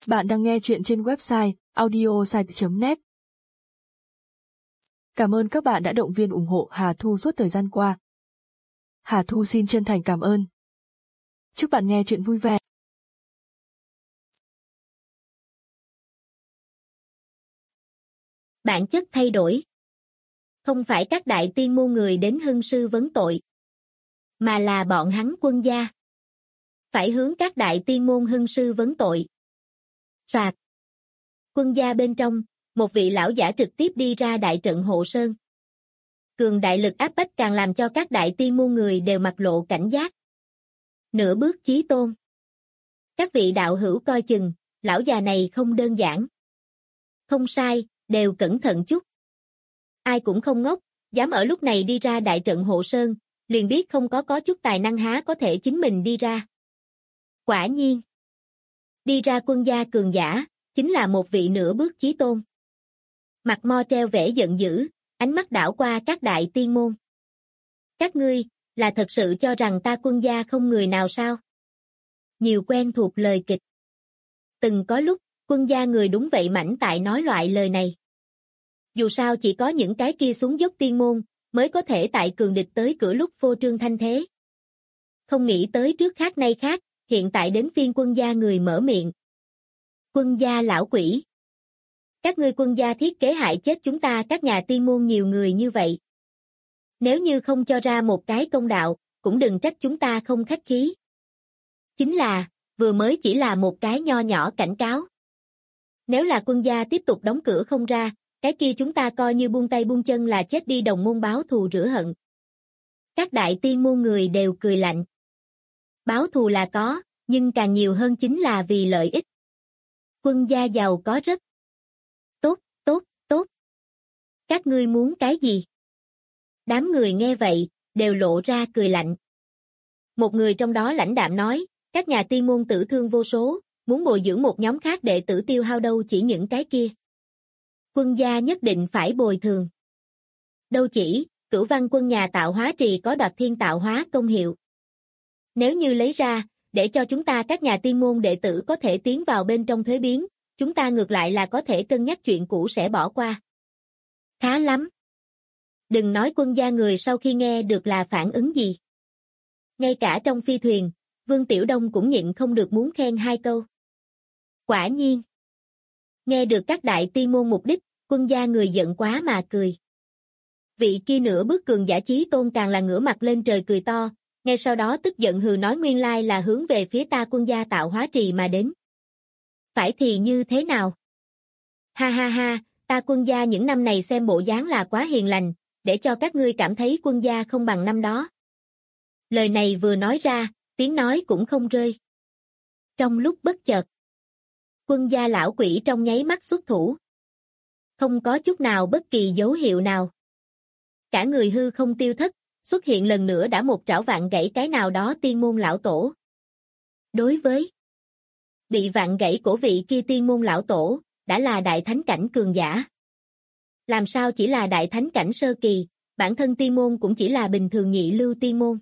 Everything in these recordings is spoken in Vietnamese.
Bạn đang nghe chuyện trên website audiosite.net. Cảm ơn các bạn đã động viên ủng hộ Hà Thu suốt thời gian qua. Hà Thu xin chân thành cảm ơn. Chúc bạn nghe chuyện vui vẻ. Bản chất thay đổi. Không phải các đại tiên môn người đến hưng sư vấn tội, mà là bọn hắn Quân gia. Phải hướng các đại tiên môn hưng sư vấn tội. Soạt. Quân gia bên trong, một vị lão giả trực tiếp đi ra đại trận hộ sơn. Cường đại lực áp bách càng làm cho các đại tiên môn người đều mặt lộ cảnh giác. Nửa bước chí tôn. Các vị đạo hữu coi chừng, lão già này không đơn giản. Không sai, đều cẩn thận chút. Ai cũng không ngốc, dám ở lúc này đi ra đại trận hộ sơn, liền biết không có chút tài năng há có thể chính mình đi ra. Quả nhiên. Đi ra Quân gia cường giả, chính là một vị nửa bước chí tôn. Mặt mo treo vẻ giận dữ, ánh mắt đảo qua các đại tiên môn. Các ngươi, là thật sự cho rằng ta Quân gia không người nào sao? Nhiều quen thuộc lời kịch. Từng có lúc, Quân gia người đúng vậy mảnh tại nói loại lời này. Dù sao chỉ có những cái kia xuống dốc tiên môn, mới có thể tại cường địch tới cửa lúc phô trương thanh thế. Không nghĩ tới trước khác nay khác, hiện tại đến phiên Quân gia người mở miệng. Quân gia lão quỷ. Các ngươi Quân gia thiết kế hại chết chúng ta các nhà tiên môn nhiều người như vậy. Nếu như không cho ra một cái công đạo, cũng đừng trách chúng ta không khách khí. Chính là, vừa mới chỉ là một cái nho nhỏ cảnh cáo. Nếu là Quân gia tiếp tục đóng cửa không ra, cái kia chúng ta coi như buông tay buông chân là chết đi đồng môn báo thù rửa hận. Các đại tiên môn người đều cười lạnh. Báo thù là có, nhưng càng nhiều hơn chính là vì lợi ích. Quân gia giàu có rất. Tốt, tốt, tốt. Các ngươi muốn cái gì? Đám người nghe vậy, đều lộ ra cười lạnh. Một người trong đó lãnh đạm nói, các nhà tiên môn tử thương vô số, muốn bồi dưỡng một nhóm khác đệ tử tiêu hao đâu chỉ những cái kia. Quân gia nhất định phải bồi thường. Đâu chỉ, Cửu Văn Quân nhà tạo hóa trì có đoạt thiên tạo hóa công hiệu. Nếu như lấy ra, để cho chúng ta các nhà tiên môn đệ tử có thể tiến vào bên trong thuế biến, chúng ta ngược lại là có thể cân nhắc chuyện cũ sẽ bỏ qua. Khá lắm. Đừng nói Quân gia người sau khi nghe được là phản ứng gì. Ngay cả trong phi thuyền, Vương Tiểu Đông cũng nhịn không được muốn khen hai câu. Quả nhiên. Nghe được các đại tiên môn mục đích, Quân gia người giận quá mà cười. Vị kia nửa bước cường giả chí tôn càng là ngửa mặt lên trời cười to, ngay sau đó tức giận hừ nói nguyên lai là hướng về phía ta Quân gia tạo hóa trì mà đến. Phải thì như thế nào? Ha ha ha, ta Quân gia những năm này xem bộ dáng là quá hiền lành, để cho các ngươi cảm thấy Quân gia không bằng năm đó. Lời này vừa nói ra, tiếng nói cũng không rơi. Trong lúc bất chợt, Quân gia lão quỷ trong nháy mắt xuất thủ. Không có chút nào bất kỳ dấu hiệu nào. Cả người hư không tiêu thất, xuất hiện lần nữa đã một trảo vạn gãy cái nào đó tiên môn lão tổ. Đối với bị vạn gãy cổ vị kia tiên môn lão tổ, đã là đại thánh cảnh cường giả. Làm sao chỉ là đại thánh cảnh sơ kỳ, bản thân tiên môn cũng chỉ là bình thường nhị lưu tiên môn.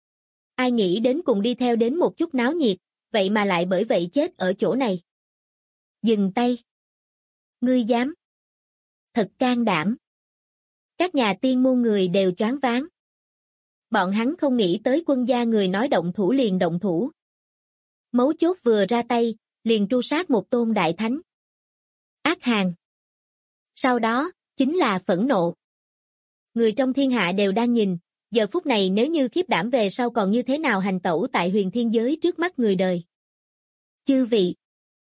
Ai nghĩ đến cùng đi theo đến một chút náo nhiệt, vậy mà lại bởi vậy chết ở chỗ này. Dừng tay. Ngươi dám. Thật can đảm. Các nhà tiên môn người đều choáng váng. Bọn hắn không nghĩ tới Quân gia người nói động thủ liền động thủ. Mấu chốt vừa ra tay, liền tru sát một tôn đại thánh. Ác hàng. Sau đó, chính là phẫn nộ. Người trong thiên hạ đều đang nhìn, giờ phút này nếu như khiếp đảm về sau còn như thế nào hành tẩu tại huyền thiên giới trước mắt người đời. Chư vị.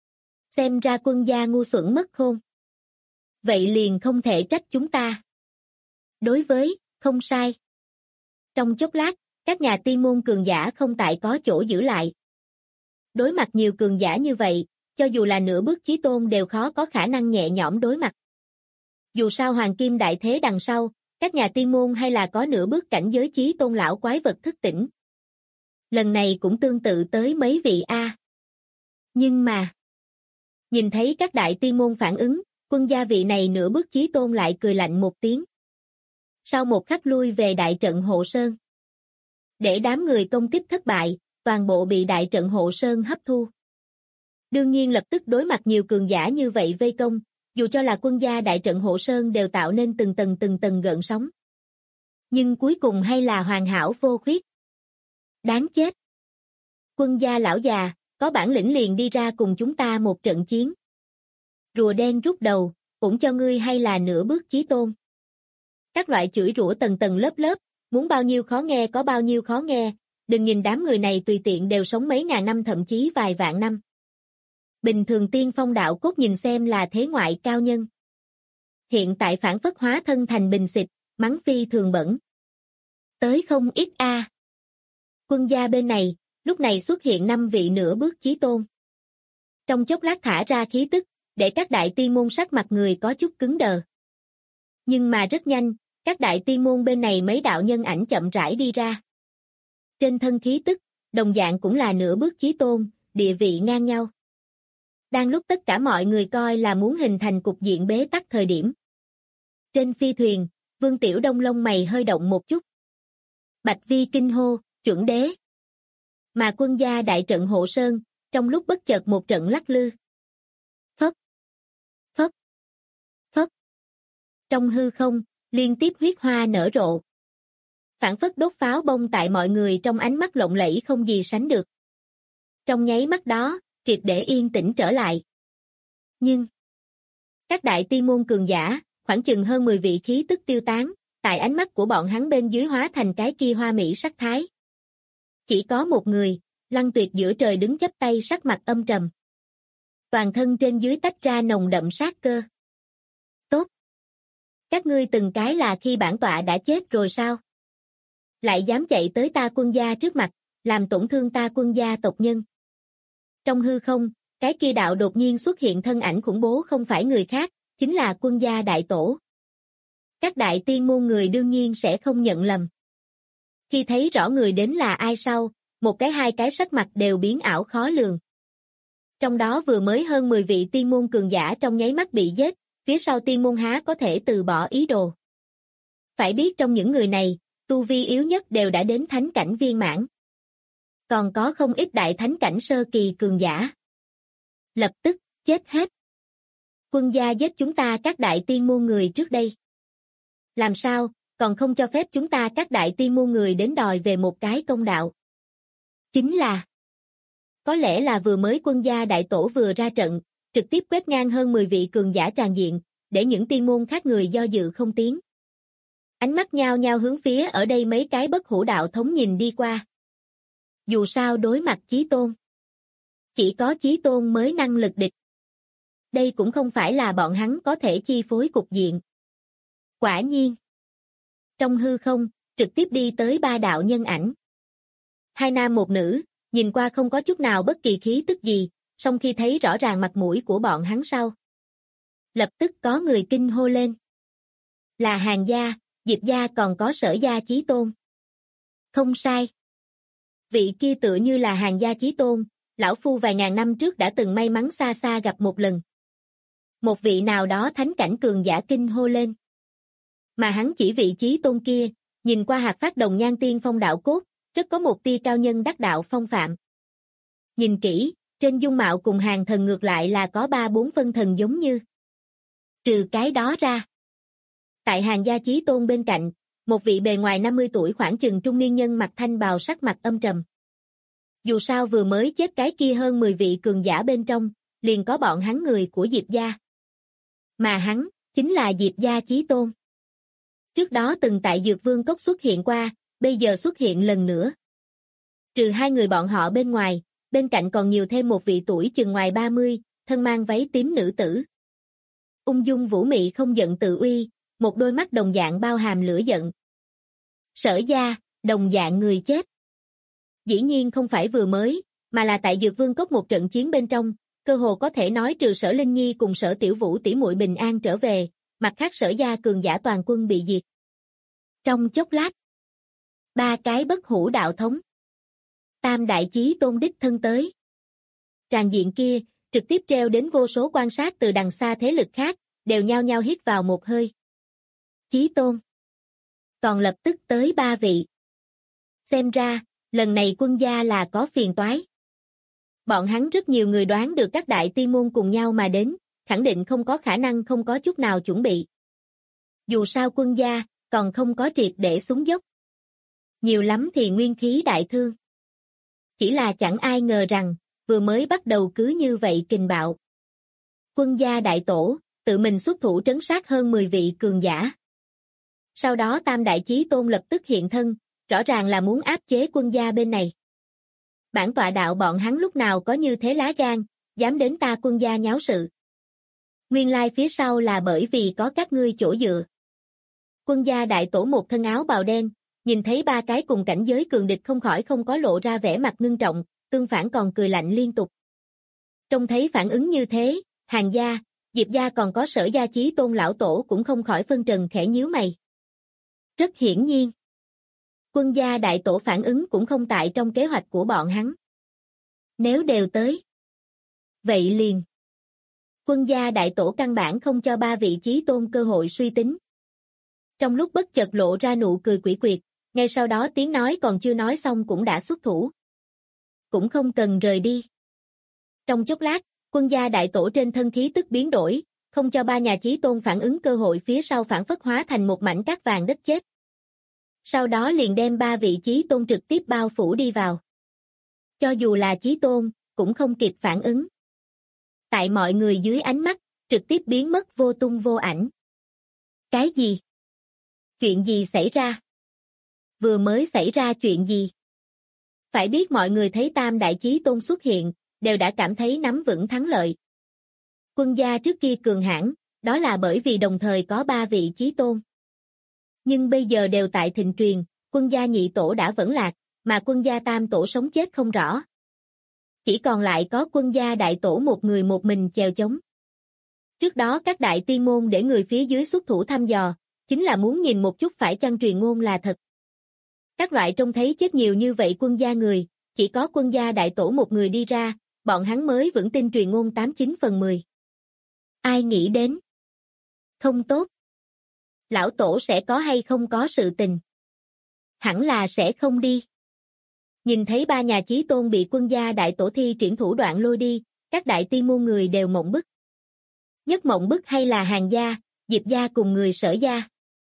Xem ra Quân gia ngu xuẩn mất khôn. Vậy liền không thể trách chúng ta. Đối với, không sai. Trong chốc lát, các nhà tiên môn cường giả không tại có chỗ giữ lại. Đối mặt nhiều cường giả như vậy, cho dù là nửa bước chí tôn đều khó có khả năng nhẹ nhõm đối mặt. Dù sao hoàng kim đại thế đằng sau, các nhà tiên môn hay là có nửa bước cảnh giới chí tôn lão quái vật thức tỉnh. Lần này cũng tương tự tới mấy vị A. Nhưng mà, nhìn thấy các đại tiên môn phản ứng, Quân gia vị này nửa bước chí tôn lại cười lạnh một tiếng. Sau một khắc lui về đại trận hộ sơn. Để đám người công kích thất bại, toàn bộ bị đại trận hộ sơn hấp thu. Đương nhiên lập tức đối mặt nhiều cường giả như vậy vây công, dù cho là quân gia đại trận hộ sơn đều tạo nên từng tầng gợn sóng. Nhưng cuối cùng hay là hoàn hảo vô khuyết. Đáng chết. Quân gia lão già, có bản lĩnh liền đi ra cùng chúng ta một trận chiến. Rùa đen rút đầu, cũng cho ngươi hay là nửa bước chí tôn. Các loại chửi rủa tầng lớp lớp, muốn bao nhiêu khó nghe có bao nhiêu khó nghe, đừng nhìn đám người này tùy tiện đều sống mấy ngàn năm thậm chí vài vạn năm. Bình thường tiên phong đạo cốt nhìn xem là thế ngoại cao nhân. Hiện tại phản phất hóa thân thành bình xịt, mắng phi thường bẩn. Tới không ít a. Quân gia bên này, lúc này xuất hiện 5 vị nửa bước chí tôn. Trong chốc lát thả ra khí tức, để các đại tiên môn sắc mặt người có chút cứng đờ. Nhưng mà rất nhanh, các đại tiên môn bên này mấy đạo nhân ảnh chậm rãi đi ra. Trên thân khí tức, đồng dạng cũng là nửa bước chí tôn, địa vị ngang nhau. Đang lúc tất cả mọi người coi là muốn hình thành cục diện bế tắc thời điểm. Trên phi thuyền, Vương Tiểu Đông lông mày hơi động một chút. Bạch Vi kinh hô, chuẩn đế. Mà quân gia đại trận hộ sơn, trong lúc bất chợt một trận lắc lư. Phất, phất, phất. Trong hư không, liên tiếp huyết hoa nở rộ. Phản phất đốt pháo bông tại mọi người trong ánh mắt lộng lẫy không gì sánh được. Trong nháy mắt đó, triệt để yên tĩnh trở lại. Nhưng, các đại tiên môn cường giả, khoảng chừng hơn 10 vị khí tức tiêu tán, tại ánh mắt của bọn hắn bên dưới hóa thành cái kia hoa mỹ sắc thái. Chỉ có một người, Lăng Tuyệt giữa trời đứng chắp tay sắc mặt âm trầm. Toàn thân trên dưới tách ra nồng đậm sát cơ. Tốt. Các ngươi từng cái là khi bản tọa đã chết rồi sao? Lại dám chạy tới ta quân gia trước mặt, làm tổn thương ta quân gia tộc nhân. Trong hư không, cái kia đạo đột nhiên xuất hiện thân ảnh khủng bố không phải người khác, chính là quân gia đại tổ. Các đại tiên môn người đương nhiên sẽ không nhận lầm. Khi thấy rõ người đến là ai sau, một cái hai cái sắc mặt đều biến ảo khó lường. Trong đó vừa mới hơn 10 vị tiên môn cường giả trong nháy mắt bị giết, phía sau tiên môn há có thể từ bỏ ý đồ. Phải biết trong những người này, tu vi yếu nhất đều đã đến thánh cảnh viên mãn. Còn có không ít đại thánh cảnh sơ kỳ cường giả. Lập tức, chết hết. Quân gia giết chúng ta các đại tiên môn người trước đây. Làm sao, còn không cho phép chúng ta các đại tiên môn người đến đòi về một cái công đạo. Chính là, có lẽ là vừa mới quân gia đại tổ vừa ra trận, trực tiếp quét ngang hơn 10 vị cường giả tràn diện, để những tiên môn khác người do dự không tiến. Ánh mắt nhao nhao hướng phía ở đây mấy cái bất hủ đạo thống nhìn đi qua. Dù sao đối mặt chí tôn. Chỉ có chí tôn mới năng lực địch. Đây cũng không phải là bọn hắn có thể chi phối cục diện. Quả nhiên. Trong hư không, trực tiếp đi tới 3 đạo nhân ảnh. 2 nam một nữ, nhìn qua không có chút nào bất kỳ khí tức gì, song khi thấy rõ ràng mặt mũi của bọn hắn sau. Lập tức có người kinh hô lên. Là Hàn gia, Diệp gia còn có Sở gia chí tôn. Không sai. Vị kia tựa như là Hàn gia chí tôn, lão phu vài ngàn năm trước đã từng may mắn xa xa gặp một lần. Một vị nào đó thánh cảnh cường giả kinh hô lên. Mà hắn chỉ vị chí tôn kia, nhìn qua hạt phát đồng nhan tiên phong đạo cốt, rất có một tia cao nhân đắc đạo phong phạm. Nhìn kỹ, trên dung mạo cùng Hàn thần ngược lại là có 3-4 phân thần giống như. Trừ cái đó ra. Tại Hàn gia chí tôn bên cạnh, một vị bề ngoài 50 tuổi khoảng chừng trung niên nhân mặc thanh bào sắc mặt âm trầm. Dù sao vừa mới chết cái kia hơn 10 vị cường giả bên trong, liền có bọn hắn người của Diệp gia. Mà hắn, chính là Diệp gia chí tôn. Trước đó từng tại Dược Vương Cốc xuất hiện qua, bây giờ xuất hiện lần nữa. Trừ 2 người bọn họ bên ngoài, bên cạnh còn nhiều thêm một vị tuổi chừng ngoài 30, thân mang váy tím nữ tử. Ung dung vũ mị không giận tự uy, một đôi mắt đồng dạng bao hàm lửa giận. Sở gia, đồng dạng người chết. Dĩ nhiên không phải vừa mới, mà là tại Dược Vương Cốc một trận chiến bên trong, cơ hồ có thể nói trừ Sở Linh Nhi cùng Sở Tiểu Vũ tỷ muội bình an trở về, mặt khác Sở gia cường giả toàn quân bị diệt. Trong chốc lát, 3 cái bất hủ đạo thống. Tam đại chí tôn đích thân tới. Tràn diện kia, trực tiếp treo đến vô số quan sát từ đằng xa thế lực khác, đều nhao nhao hít vào một hơi. Chí tôn. Còn lập tức tới 3 vị. Xem ra, lần này quân gia là có phiền toái. Bọn hắn rất nhiều người đoán được các đại tiên môn cùng nhau mà đến, khẳng định không có khả năng không có chút nào chuẩn bị. Dù sao quân gia, còn không có triệt để xuống dốc. Nhiều lắm thì nguyên khí đại thương. Chỉ là chẳng ai ngờ rằng, vừa mới bắt đầu cứ như vậy kình bạo. Quân gia đại tổ, tự mình xuất thủ trấn sát hơn 10 vị cường giả. Sau đó Tam Đại Chí Tôn lập tức hiện thân, rõ ràng là muốn áp chế quân gia bên này. Bản tọa đạo bọn hắn lúc nào có như thế lá gan, dám đến ta quân gia nháo sự. Nguyên lai phía sau là bởi vì có các ngươi chỗ dựa. Quân gia đại tổ một thân áo bào đen, nhìn thấy ba cái cùng cảnh giới cường địch không khỏi không có lộ ra vẻ mặt ngưng trọng, tương phản còn cười lạnh liên tục. Trông thấy phản ứng như thế, Hàn gia, Diệp gia còn có Sở gia Chí Tôn lão tổ cũng không khỏi phân trần khẽ nhíu mày. Rất hiển nhiên, quân gia đại tổ phản ứng cũng không tại trong kế hoạch của bọn hắn. Nếu đều tới, vậy liền. Quân gia đại tổ căn bản không cho ba vị Chí Tôn cơ hội suy tính. Trong lúc bất chợt lộ ra nụ cười quỷ quyệt, ngay sau đó tiếng nói còn chưa nói xong cũng đã xuất thủ. Cũng không cần rời đi. Trong chốc lát, quân gia đại tổ trên thân khí tức biến đổi, không cho ba nhà Chí Tôn phản ứng cơ hội phía sau phản phất hóa thành một mảnh cát vàng đất chết. Sau đó liền đem ba vị Chí Tôn trực tiếp bao phủ đi vào. Cho dù là Chí Tôn, cũng không kịp phản ứng. Tại mọi người dưới ánh mắt, trực tiếp biến mất vô tung vô ảnh. Cái gì? Chuyện gì xảy ra? Vừa mới xảy ra chuyện gì? Phải biết mọi người thấy Tam Đại Chí Tôn xuất hiện, đều đã cảm thấy nắm vững thắng lợi. Quân gia trước kia cường hãn, đó là bởi vì đồng thời có ba vị Chí Tôn. Nhưng bây giờ đều tại thịnh truyền, quân gia nhị tổ đã vẫn lạc, mà quân gia tam tổ sống chết không rõ. Chỉ còn lại có quân gia đại tổ một người một mình chèo chống. Trước đó các đại tiên môn để người phía dưới xuất thủ thăm dò, chính là muốn nhìn một chút phải chăng truyền ngôn là thật. Các loại trông thấy chết nhiều như vậy quân gia người, chỉ có quân gia đại tổ một người đi ra, bọn hắn mới vững tin truyền ngôn 89 phần 10. Ai nghĩ đến? Không tốt. Lão tổ sẽ có hay không có sự tình? Hẳn là sẽ không đi. Nhìn thấy ba nhà Chí Tôn bị quân gia đại tổ thi triển thủ đoạn lôi đi, các đại tiên môn người đều mộng bức. Nhất mộng bức hay là Hàn gia, Diệp gia cùng người Sở gia.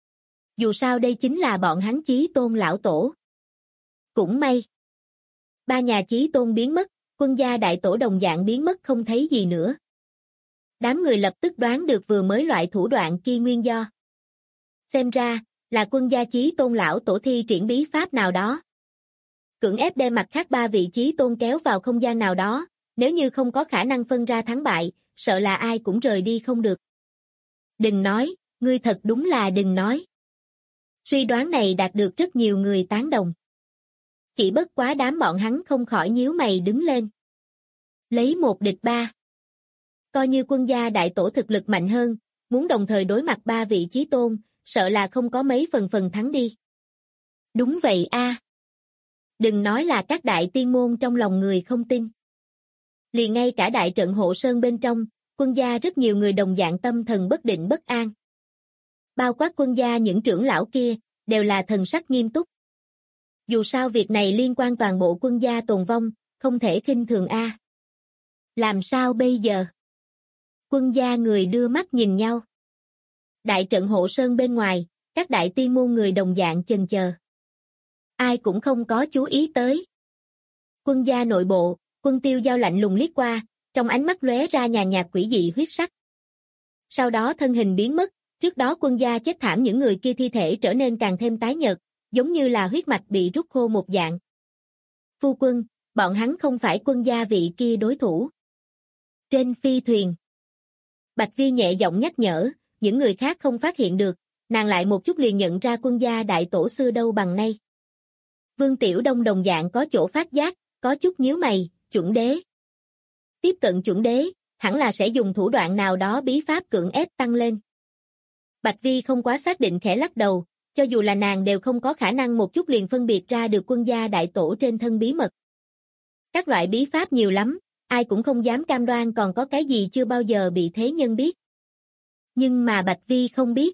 Dù sao đây chính là bọn hắn Chí Tôn lão tổ. Cũng may. Ba nhà Chí Tôn biến mất, quân gia đại tổ đồng dạng biến mất không thấy gì nữa. Đám người lập tức đoán được vừa mới loại thủ đoạn kia nguyên do. Xem ra, là quân gia Chí Tôn lão tổ thi triển bí pháp nào đó. Cưỡng ép đem mặt khác ba vị Chí Tôn kéo vào không gian nào đó, nếu như không có khả năng phân ra thắng bại, sợ là ai cũng rời đi không được. Đừng nói, ngươi thật đúng là đừng nói. Suy đoán này đạt được rất nhiều người tán đồng. Chỉ bất quá đám bọn hắn không khỏi nhíu mày đứng lên. Lấy một địch ba. Coi như quân gia đại tổ thực lực mạnh hơn, muốn đồng thời đối mặt ba vị Chí Tôn, sợ là không có mấy phần thắng đi. Đúng vậy a. Đừng nói là các đại tiên môn trong lòng người không tin. Liền ngay cả đại trận hộ sơn bên trong, quân gia rất nhiều người đồng dạng tâm thần bất định bất an. Bao quát quân gia những trưởng lão kia, đều là thần sắc nghiêm túc. Dù sao việc này liên quan toàn bộ quân gia tồn vong, không thể khinh thường a. Làm sao bây giờ? Quân gia người đưa mắt nhìn nhau. Đại trận hộ sơn bên ngoài, các đại tiên môn người đồng dạng chần chờ. Ai cũng không có chú ý tới. Quân gia nội bộ, Quân Tiêu Giao lạnh lùng liếc qua, trong ánh mắt lóe ra nhàn nhạt quỷ dị huyết sắc. Sau đó thân hình biến mất, trước đó quân gia chết thảm những người kia thi thể trở nên càng thêm tái nhợt, giống như là huyết mạch bị rút khô một dạng. Phu quân, bọn hắn không phải quân gia vị kia đối thủ. Trên phi thuyền, Bạch Vi nhẹ giọng nhắc nhở, những người khác không phát hiện được, nàng lại một chút liền nhận ra quân gia đại tổ xưa đâu bằng nay. Vương Tiểu Đông đồng dạng có chỗ phát giác, có chút nhíu mày, chuẩn đế. Tiếp cận chuẩn đế, hẳn là sẽ dùng thủ đoạn nào đó bí pháp cưỡng ép tăng lên. Bạch Vi không quá xác định khẽ lắc đầu, cho dù là nàng đều không có khả năng một chút liền phân biệt ra được quân gia đại tổ trên thân bí mật. Các loại bí pháp nhiều lắm, ai cũng không dám cam đoan còn có cái gì chưa bao giờ bị thế nhân biết. Nhưng mà Bạch Vi không biết.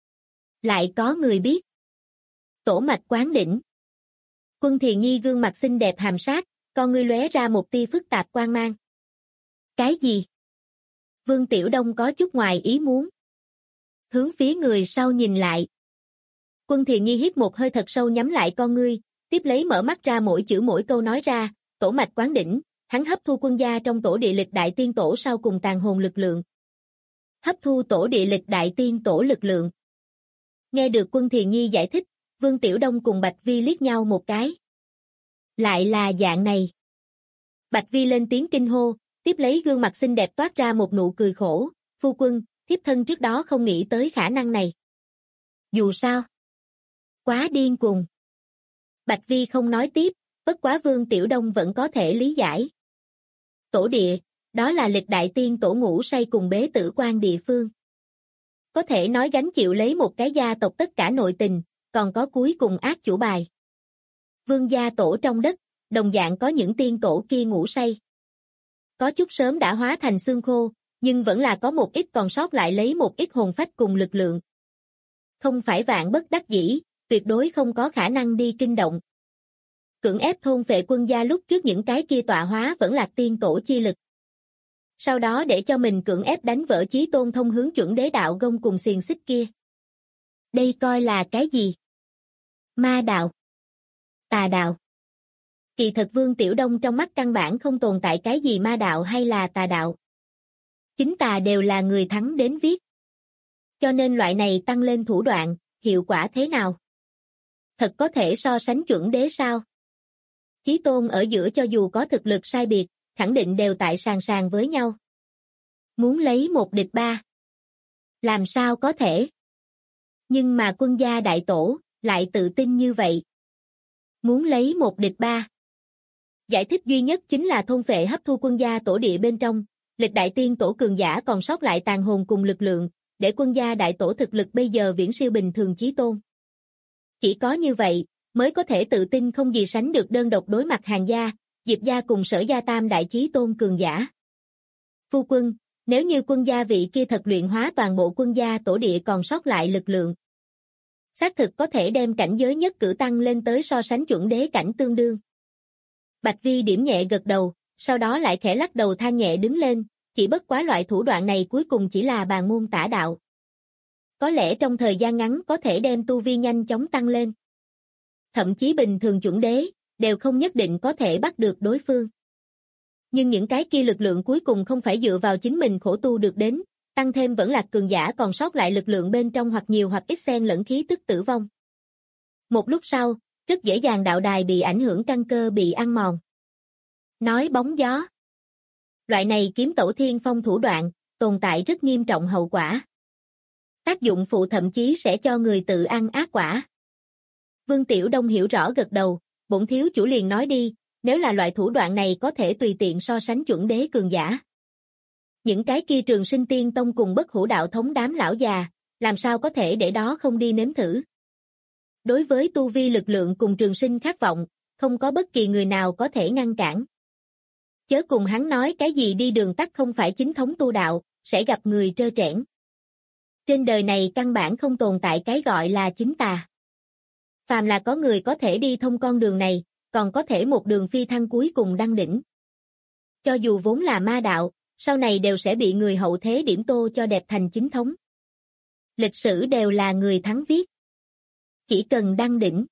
Lại có người biết. Tổ mạch quán đỉnh. Quân Thiền Nhi gương mặt xinh đẹp hàm sát, con ngươi lóe ra một tia phức tạp quang mang. Cái gì? Vương Tiểu Đông có chút ngoài ý muốn. Hướng phía người sau nhìn lại. Quân Thiện Nhi hít một hơi thật sâu nhắm lại con ngươi, tiếp lấy mở mắt ra mỗi chữ mỗi câu nói ra, tổ mạch quán đỉnh, hắn hấp thu quân gia trong tổ địa lịch đại tiên tổ sau cùng tàn hồn lực lượng. Hấp thu tổ địa lịch đại tiên tổ lực lượng. Nghe được Quân Thiện Nhi giải thích, Vương Tiểu Đông cùng Bạch Vi liếc nhau một cái. Lại là dạng này. Bạch Vi lên tiếng kinh hô, tiếp lấy gương mặt xinh đẹp toát ra một nụ cười khổ, phu quân, thiếp thân trước đó không nghĩ tới khả năng này. Dù sao, quá điên cuồng. Bạch Vi không nói tiếp, bất quá Vương Tiểu Đông vẫn có thể lý giải. Tổ địa, đó là lịch đại tiên tổ ngủ say cùng bế tử quan địa phương. Có thể nói gánh chịu lấy một cái gia tộc tất cả nội tình, còn có cuối cùng ác chủ bài. Vương gia tổ trong đất, đồng dạng có những tiên tổ kia ngủ say. Có chút sớm đã hóa thành xương khô, nhưng vẫn là có một ít còn sót lại lấy một ít hồn phách cùng lực lượng. Không phải vạn bất đắc dĩ, tuyệt đối không có khả năng đi kinh động. Cưỡng ép thôn phệ quân gia lúc trước những cái kia tọa hóa vẫn là tiên tổ chi lực. Sau đó để cho mình cưỡng ép đánh vỡ chí tôn thông hướng chuẩn đế đạo gông cùng xiềng xích kia. Đây coi là cái gì? Ma đạo? Tà đạo? Kỳ thật Vương Tiểu Đông trong mắt căn bản không tồn tại cái gì ma đạo hay là tà đạo. Chính tà đều là người thắng đến viết. Cho nên loại này tăng lên thủ đoạn, hiệu quả thế nào? Thật có thể so sánh chuẩn đế sao? Chí tôn ở giữa cho dù có thực lực sai biệt, khẳng định đều tại sàn sàn với nhau. Muốn lấy một địch ba. Làm sao có thể? Nhưng mà quân gia đại tổ, lại tự tin như vậy. Muốn lấy một địch ba. Giải thích duy nhất chính là thôn phệ hấp thu quân gia tổ địa bên trong, lịch đại tiên tổ cường giả còn sót lại tàn hồn cùng lực lượng, để quân gia đại tổ thực lực bây giờ viễn siêu bình thường chí tôn. Chỉ có như vậy, mới có thể tự tin không gì sánh được đơn độc đối mặt Hàn gia, Diệp gia cùng Sở gia tam đại chí tôn cường giả. Phu quân, nếu như quân gia vị kia thật luyện hóa toàn bộ quân gia tổ địa còn sót lại lực lượng, xác thực có thể đem cảnh giới nhất cử tăng lên tới so sánh chuẩn đế cảnh tương đương. Bạch Vi điểm nhẹ gật đầu, sau đó lại khẽ lắc đầu than nhẹ đứng lên, chỉ bất quá loại thủ đoạn này cuối cùng chỉ là bàn môn tả đạo. Có lẽ trong thời gian ngắn có thể đem tu vi nhanh chóng tăng lên. Thậm chí bình thường chuẩn đế, đều không nhất định có thể bắt được đối phương. Nhưng những cái kia lực lượng cuối cùng không phải dựa vào chính mình khổ tu được đến, tăng thêm vẫn là cường giả còn sót lại lực lượng bên trong hoặc nhiều hoặc ít xen lẫn khí tức tử vong. Một lúc sau, rất dễ dàng đạo đài bị ảnh hưởng căn cơ bị ăn mòn. Nói bóng gió. Loại này kiếm tẩu thiên phong thủ đoạn, tồn tại rất nghiêm trọng hậu quả. Tác dụng phụ thậm chí sẽ cho người tự ăn ác quả. Vương Tiểu Đông hiểu rõ gật đầu, bổn thiếu chủ liền nói đi, nếu là loại thủ đoạn này có thể tùy tiện so sánh chuẩn đế cường giả. Những cái kia Trường Sinh Tiên Tông cùng Bất Hủ Đạo Thống đám lão già, làm sao có thể để đó không đi nếm thử. Đối với tu vi lực lượng cùng trường sinh khát vọng, không có bất kỳ người nào có thể ngăn cản. Chớ cùng hắn nói cái gì đi đường tắt không phải chính thống tu đạo, sẽ gặp người trơ trẽn. Trên đời này căn bản không tồn tại cái gọi là chính tà. Phàm là có người có thể đi thông con đường này, còn có thể một đường phi thăng cuối cùng đăng đỉnh. Cho dù vốn là ma đạo, sau này đều sẽ bị người hậu thế điểm tô cho đẹp thành chính thống. Lịch sử đều là người thắng viết. Chỉ cần đăng đỉnh.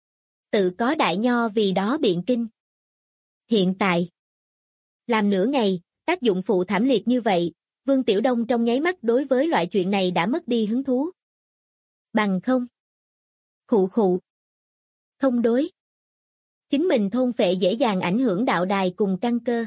Tự có đại nho vì đó biện kinh. Hiện tại, làm nửa ngày, tác dụng phụ thảm liệt như vậy, Vương Tiểu Đông trong nháy mắt đối với loại chuyện này đã mất đi hứng thú. Bằng không. Khụ khụ. Không đối. Chính mình thôn phệ dễ dàng ảnh hưởng đạo đài cùng căn cơ.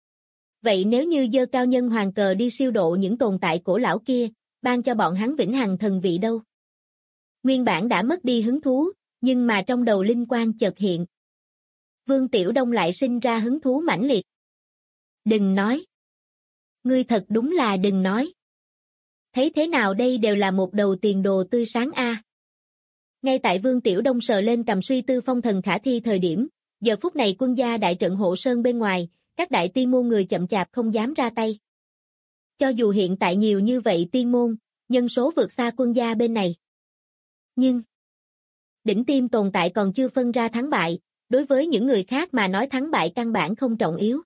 Vậy nếu như giơ cao nhân hoàng cờ đi siêu độ những tồn tại cổ lão kia, ban cho bọn hắn vĩnh hằng thần vị đâu? Nguyên bản đã mất đi hứng thú, nhưng mà trong đầu linh quang chợt hiện. Vương Tiểu Đông lại sinh ra hứng thú mãnh liệt. Đừng nói. Ngươi thật đúng là đừng nói. Thấy thế nào đây đều là một đầu tiền đồ tươi sáng a. Ngay tại Vương Tiểu Đông sờ lên cầm suy tư phong thần khả thi thời điểm, giờ phút này quân gia đại trận hộ sơn bên ngoài, các đại tiên môn người chậm chạp không dám ra tay. Cho dù hiện tại nhiều như vậy tiên môn, nhân số vượt xa quân gia bên này. Nhưng, đỉnh tiêm tồn tại còn chưa phân ra thắng bại, đối với những người khác mà nói thắng bại căn bản không trọng yếu.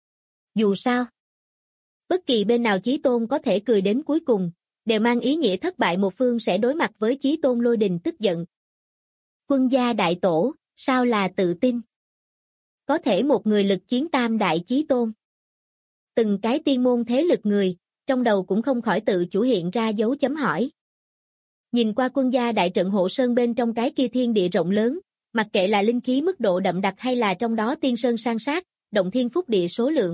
Dù sao, bất kỳ bên nào chí tôn có thể cười đến cuối cùng, đều mang ý nghĩa thất bại một phương sẽ đối mặt với chí tôn Lôi Đình tức giận. Quân gia đại tổ, sao là tự tin? Có thể một người lực chiến tam đại chí tôn. Từng cái tiên môn thế lực người, trong đầu cũng không khỏi tự chủ hiện ra dấu chấm hỏi. Nhìn qua quân gia đại trận hộ sơn bên trong cái kia thiên địa rộng lớn, mặc kệ là linh khí mức độ đậm đặc hay là trong đó tiên sơn san sát, động thiên phúc địa số lượng,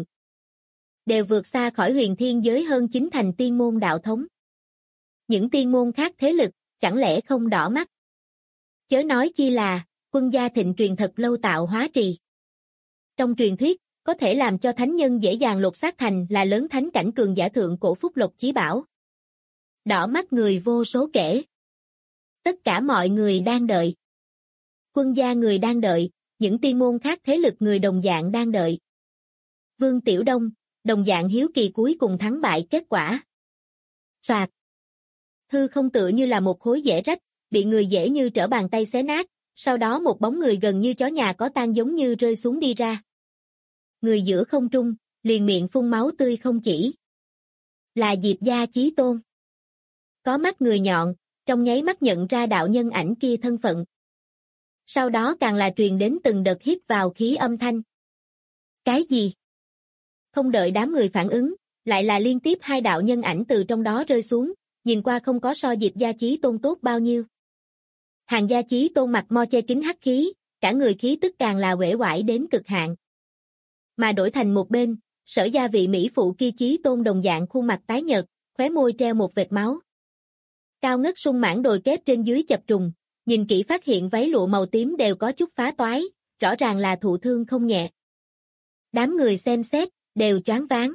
đều vượt xa khỏi huyền thiên giới hơn 9 thành tiên môn đạo thống. Những tiên môn khác thế lực, chẳng lẽ không đỏ mắt? Chớ nói chi là, quân gia thịnh truyền thật lâu tạo hóa trì. Trong truyền thuyết, có thể làm cho thánh nhân dễ dàng lột xác thành là lớn thánh cảnh cường giả thượng cổ phúc lộc chí bảo. Đỏ mắt người vô số kể. Tất cả mọi người đang đợi. Quân gia người đang đợi, những tiên môn khác thế lực người đồng dạng đang đợi. Vương Tiểu Đông, đồng dạng hiếu kỳ cuối cùng thắng bại kết quả. Soạt. Hư không tựa như là một khối dẻ rách, bị người dễ như trở bàn tay xé nát, sau đó một bóng người gần như chó nhà có tang giống như rơi xuống đi ra. Người giữa không trung, liền miệng phun máu tươi không chỉ. Là Diệp gia chí tôn. Có mắt người nhọn, trong nháy mắt nhận ra đạo nhân ảnh kia thân phận. Sau đó càng là truyền đến từng đợt hít vào khí âm thanh. Cái gì? Không đợi đám người phản ứng, lại là liên tiếp hai đạo nhân ảnh từ trong đó rơi xuống, nhìn qua không có so Diệp gia chí tôn tốt bao nhiêu. Hàng gia chí tôn mặt mo che kín hắc khí, cả người khí tức càng là uể oải đến cực hạn. Mà đổi thành một bên, Sở gia vị mỹ phụ kia chí tôn đồng dạng khuôn mặt tái nhợt, khóe môi treo một vệt máu. Cao ngất sung mãn đồi kép trên dưới chập trùng, nhìn kỹ phát hiện váy lụa màu tím đều có chút phá toái, rõ ràng là thụ thương không nhẹ. Đám người xem xét, đều choáng váng.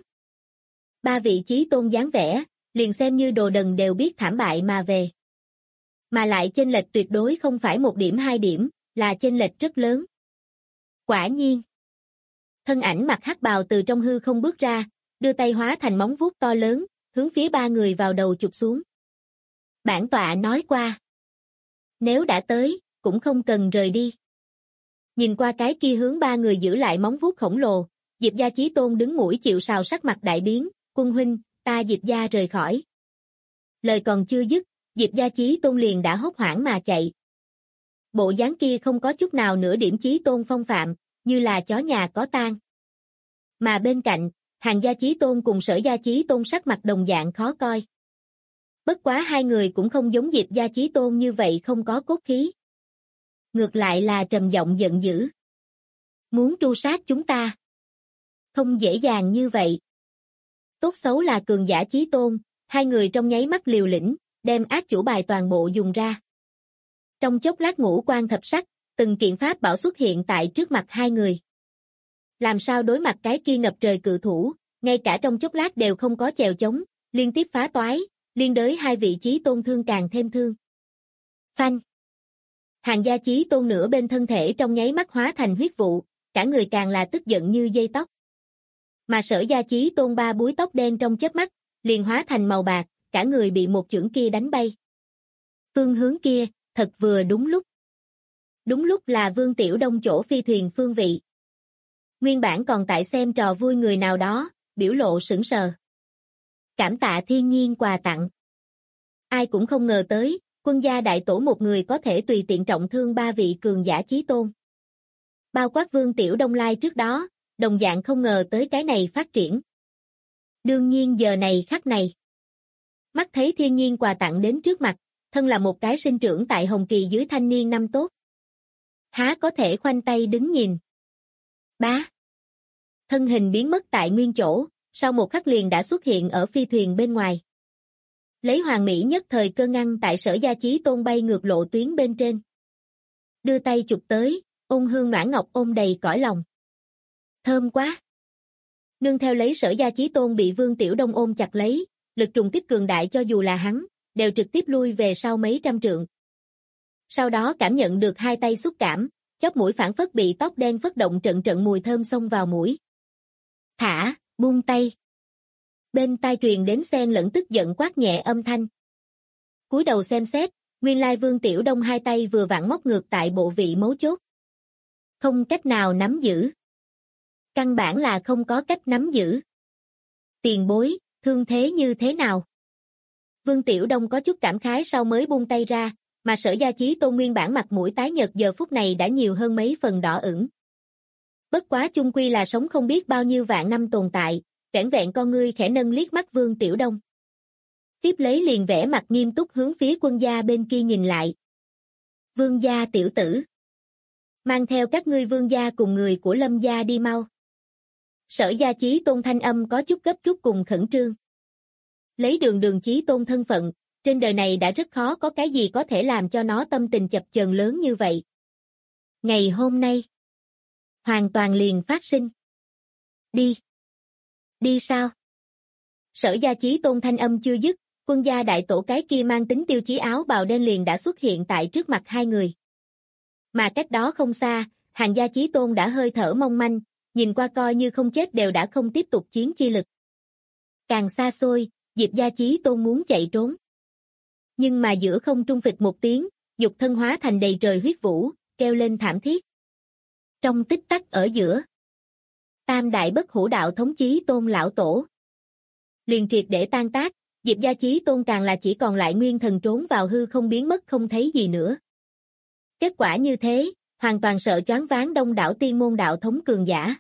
Ba vị chí tôn dáng vẻ, liền xem như đồ đần đều biết thảm bại mà về. Mà lại chênh lệch tuyệt đối không phải 1 điểm 2 điểm, là chênh lệch rất lớn. Quả nhiên. Thân ảnh mặc hắc bào từ trong hư không bước ra, đưa tay hóa thành móng vuốt to lớn, hướng phía ba người vào đầu chụp xuống. Bản tọa nói qua. Nếu đã tới, cũng không cần rời đi. Nhìn qua cái kia hướng ba người giữ lại móng vuốt khổng lồ, Diệp gia chí tôn đứng mũi chịu sào sắc mặt đại biến, quân huynh, ta Diệp gia rời khỏi. Lời còn chưa dứt, Diệp gia chí tôn liền đã hốt hoảng mà chạy. Bộ dáng kia không có chút nào nửa điểm chí tôn phong phạm, như là chó nhà có tang. Mà bên cạnh, Hàng gia chí tôn cùng Sở gia chí tôn sắc mặt đồng dạng khó coi. Bất quá hai người cũng không giống Diệp gia chí tôn như vậy không có cốt khí. Ngược lại là trầm giọng giận dữ. Muốn tru sát chúng ta. Không dễ dàng như vậy. Tốt xấu là cường giả chí tôn, hai người trong nháy mắt liều lĩnh, đem ác chủ bài toàn bộ dùng ra. Trong chốc lát ngũ quan thập sắc, từng kiện pháp bảo xuất hiện tại trước mặt hai người. Làm sao đối mặt cái kia ngập trời cự thủ, ngay cả trong chốc lát đều không có chèo chống, liên tiếp phá toái, liên đới hai vị chí tôn thương càng thêm thương. Phanh. Hàng gia chí tôn nửa bên thân thể trong nháy mắt hóa thành huyết vụ, cả người càng là tức giận như dây tóc. Mà Sở gia chí tôn ba búi tóc đen trong chớp mắt, liền hóa thành màu bạc, cả người bị một chưởng kia đánh bay. Phương hướng kia, thật vừa đúng lúc. Đúng lúc là Vương Tiểu Đông chỗ phi thuyền phương vị. Nguyên bản còn tại xem trò vui người nào đó, biểu lộ sững sờ. Cảm tạ thiên nhiên quà tặng. Ai cũng không ngờ tới, quân gia đại tổ một người có thể tùy tiện trọng thương ba vị cường giả chí tôn. Bao quát Vương Tiểu Đông lai trước đó, đồng dạng không ngờ tới cái này phát triển. Đương nhiên giờ này khắc này. Mắt thấy thiên nhiên quà tặng đến trước mặt, thân là một cái sinh trưởng tại Hồng Kỳ dưới thanh niên năm tốt. Há có thể khoanh tay đứng nhìn. Bá. Thân hình biến mất tại nguyên chỗ, sau một khắc liền đã xuất hiện ở phi thuyền bên ngoài. Lấy hoàng mỹ nhất thời cơ ngăn tại Sở gia chí tôn bay ngược lộ tuyến bên trên. Đưa tay chụp tới, ôn hương noãn ngọc ôm đầy cõi lòng. Thơm quá. Nương theo lấy Sở gia chí tôn bị Vương Tiểu Đông ôm chặt lấy, lực trùng kích cường đại cho dù là hắn, đều trực tiếp lui về sau mấy trăm trượng. Sau đó cảm nhận được hai tay xúc cảm, chóp mũi phảng phất bị tóc đen phất động trận trận mùi thơm xông vào mũi. Thả, buông tay. Bên tai truyền đến xen lẫn tức giận quát nhẹ âm thanh. Cúi đầu xem xét, nguyên lai Vương Tiểu Đông hai tay vừa vặn móc ngược tại bộ vị mấu chốt. Không cách nào nắm giữ. Căn bản là không có cách nắm giữ. Tiền bối, thương thế như thế nào? Vương Tiểu Đông có chút cảm khái sau mới buông tay ra, mà Sở Gia Chí Tôn nguyên bản mặt mũi tái nhợt giờ phút này đã nhiều hơn mấy phần đỏ ửng. Bất quá chung quy là sống không biết bao nhiêu vạn năm tồn tại, vẻn vẹn con ngươi khẽ nâng liếc mắt Vương Tiểu Đông. Tiếp lấy liền vẻ mặt nghiêm túc hướng phía quân gia bên kia nhìn lại. Vương gia tiểu tử. Mang theo các ngươi vương gia cùng người của Lâm gia đi mau. Sở Gia Chí Tôn thanh âm có chút gấp rút cùng khẩn trương. Lấy Đường Chí Tôn thân phận, trên đời này đã rất khó có cái gì có thể làm cho nó tâm tình chập chờn lớn như vậy. Ngày hôm nay, hoàn toàn liền phát sinh. Đi. Đi sao? Sở Gia Chí Tôn thanh âm chưa dứt, quân gia đại tổ cái kia mang tính tiêu chí áo bào đen liền đã xuất hiện tại trước mặt hai người. Mà cách đó không xa, Hàng Gia Chí Tôn đã hơi thở mong manh, nhìn qua coi như không chết đều đã không tiếp tục chiến chi lực. Càng xa xôi, Diệp Gia Chí Tôn muốn chạy trốn. Nhưng mà giữa không trung phịch một tiếng, dục thân hóa thành đầy trời huyết vũ, kêu lên thảm thiết. Trong tích tắc ở giữa, Tam đại bất hủ đạo thống Chí Tôn lão tổ liền triệt để tan tác, Diệp Gia Chí Tôn càng là chỉ còn lại nguyên thần trốn vào hư không biến mất không thấy gì nữa. Kết quả như thế, hoàn toàn sợ choáng váng đông đảo tiên môn đạo thống cường giả.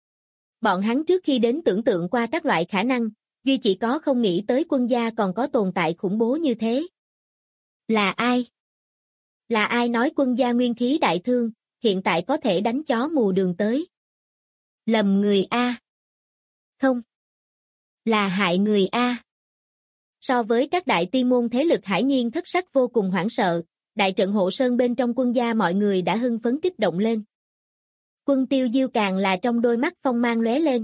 Bọn hắn trước khi đến tưởng tượng qua các loại khả năng, duy chỉ có không nghĩ tới quân gia còn có tồn tại khủng bố như thế. Là ai? Là ai nói quân gia nguyên khí đại thương, hiện tại có thể đánh chó mù đường tới? Lầm người A. Không. Là hại người A. So với các đại tiên môn thế lực Hải Nhiên thất sắc vô cùng hoảng sợ, đại trận hộ sơn bên trong quân gia mọi người đã hưng phấn kích động lên. Quân Tiêu Diêu càng là trong đôi mắt phong mang lóe lên.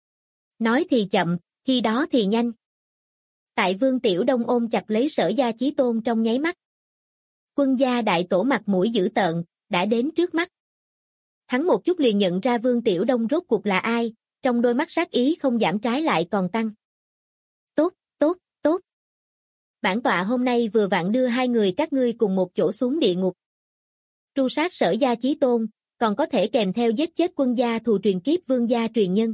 Nói thì chậm, khi đó thì nhanh. Tại Vương Tiểu Đông ôm chặt lấy Sở Gia Chí Tôn trong nháy mắt. Quân gia đại tổ mặt mũi dữ tợn, đã đến trước mắt. Hắn một chút liền nhận ra Vương Tiểu Đông rốt cuộc là ai, trong đôi mắt sát ý không giảm trái lại còn tăng. Tốt, tốt, tốt. Bản tọa hôm nay vừa vặn đưa hai người các ngươi cùng một chỗ xuống địa ngục. Tru sát Sở Gia Chí Tôn, còn có thể kèm theo giết chết quân gia thù truyền kiếp vương gia truyền nhân.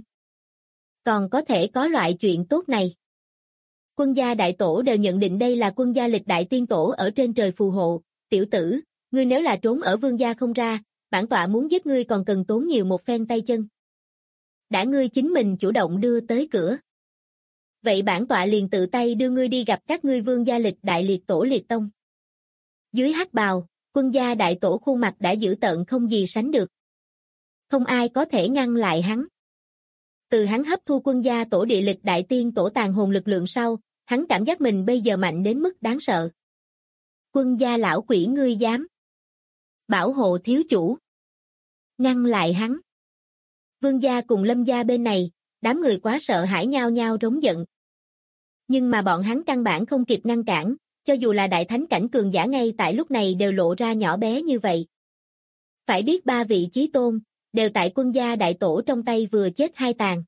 Còn có thể có loại chuyện tốt này. Quân gia đại tổ đều nhận định đây là quân gia lịch đại tiên tổ ở trên trời phù hộ. Tiểu tử, ngươi nếu là trốn ở vương gia không ra, bản tọa muốn giết ngươi còn cần tốn nhiều một phen tay chân. Đã ngươi chính mình chủ động đưa tới cửa. Vậy bản tọa liền tự tay đưa ngươi đi gặp các ngươi vương gia lịch đại liệt tổ liệt tông. Dưới hắc bào, quân gia đại tổ khuôn mặt đã dữ tợn không gì sánh được. Không ai có thể ngăn lại hắn. Từ hắn hấp thu quân gia tổ địa lịch đại tiên tổ tàn hồn lực lượng sau, hắn cảm giác mình bây giờ mạnh đến mức đáng sợ. Quân gia lão quỷ ngươi dám bảo hộ thiếu chủ. Ngăn lại hắn. Vương gia cùng Lâm gia bên này, đám người quá sợ hãi nhao nhao rống giận. Nhưng mà bọn hắn căn bản không kịp ngăn cản, cho dù là đại thánh cảnh cường giả ngay tại lúc này đều lộ ra nhỏ bé như vậy. Phải biết ba vị chí tôn, đều tại quân gia đại tổ trong tay vừa chết hai tàn.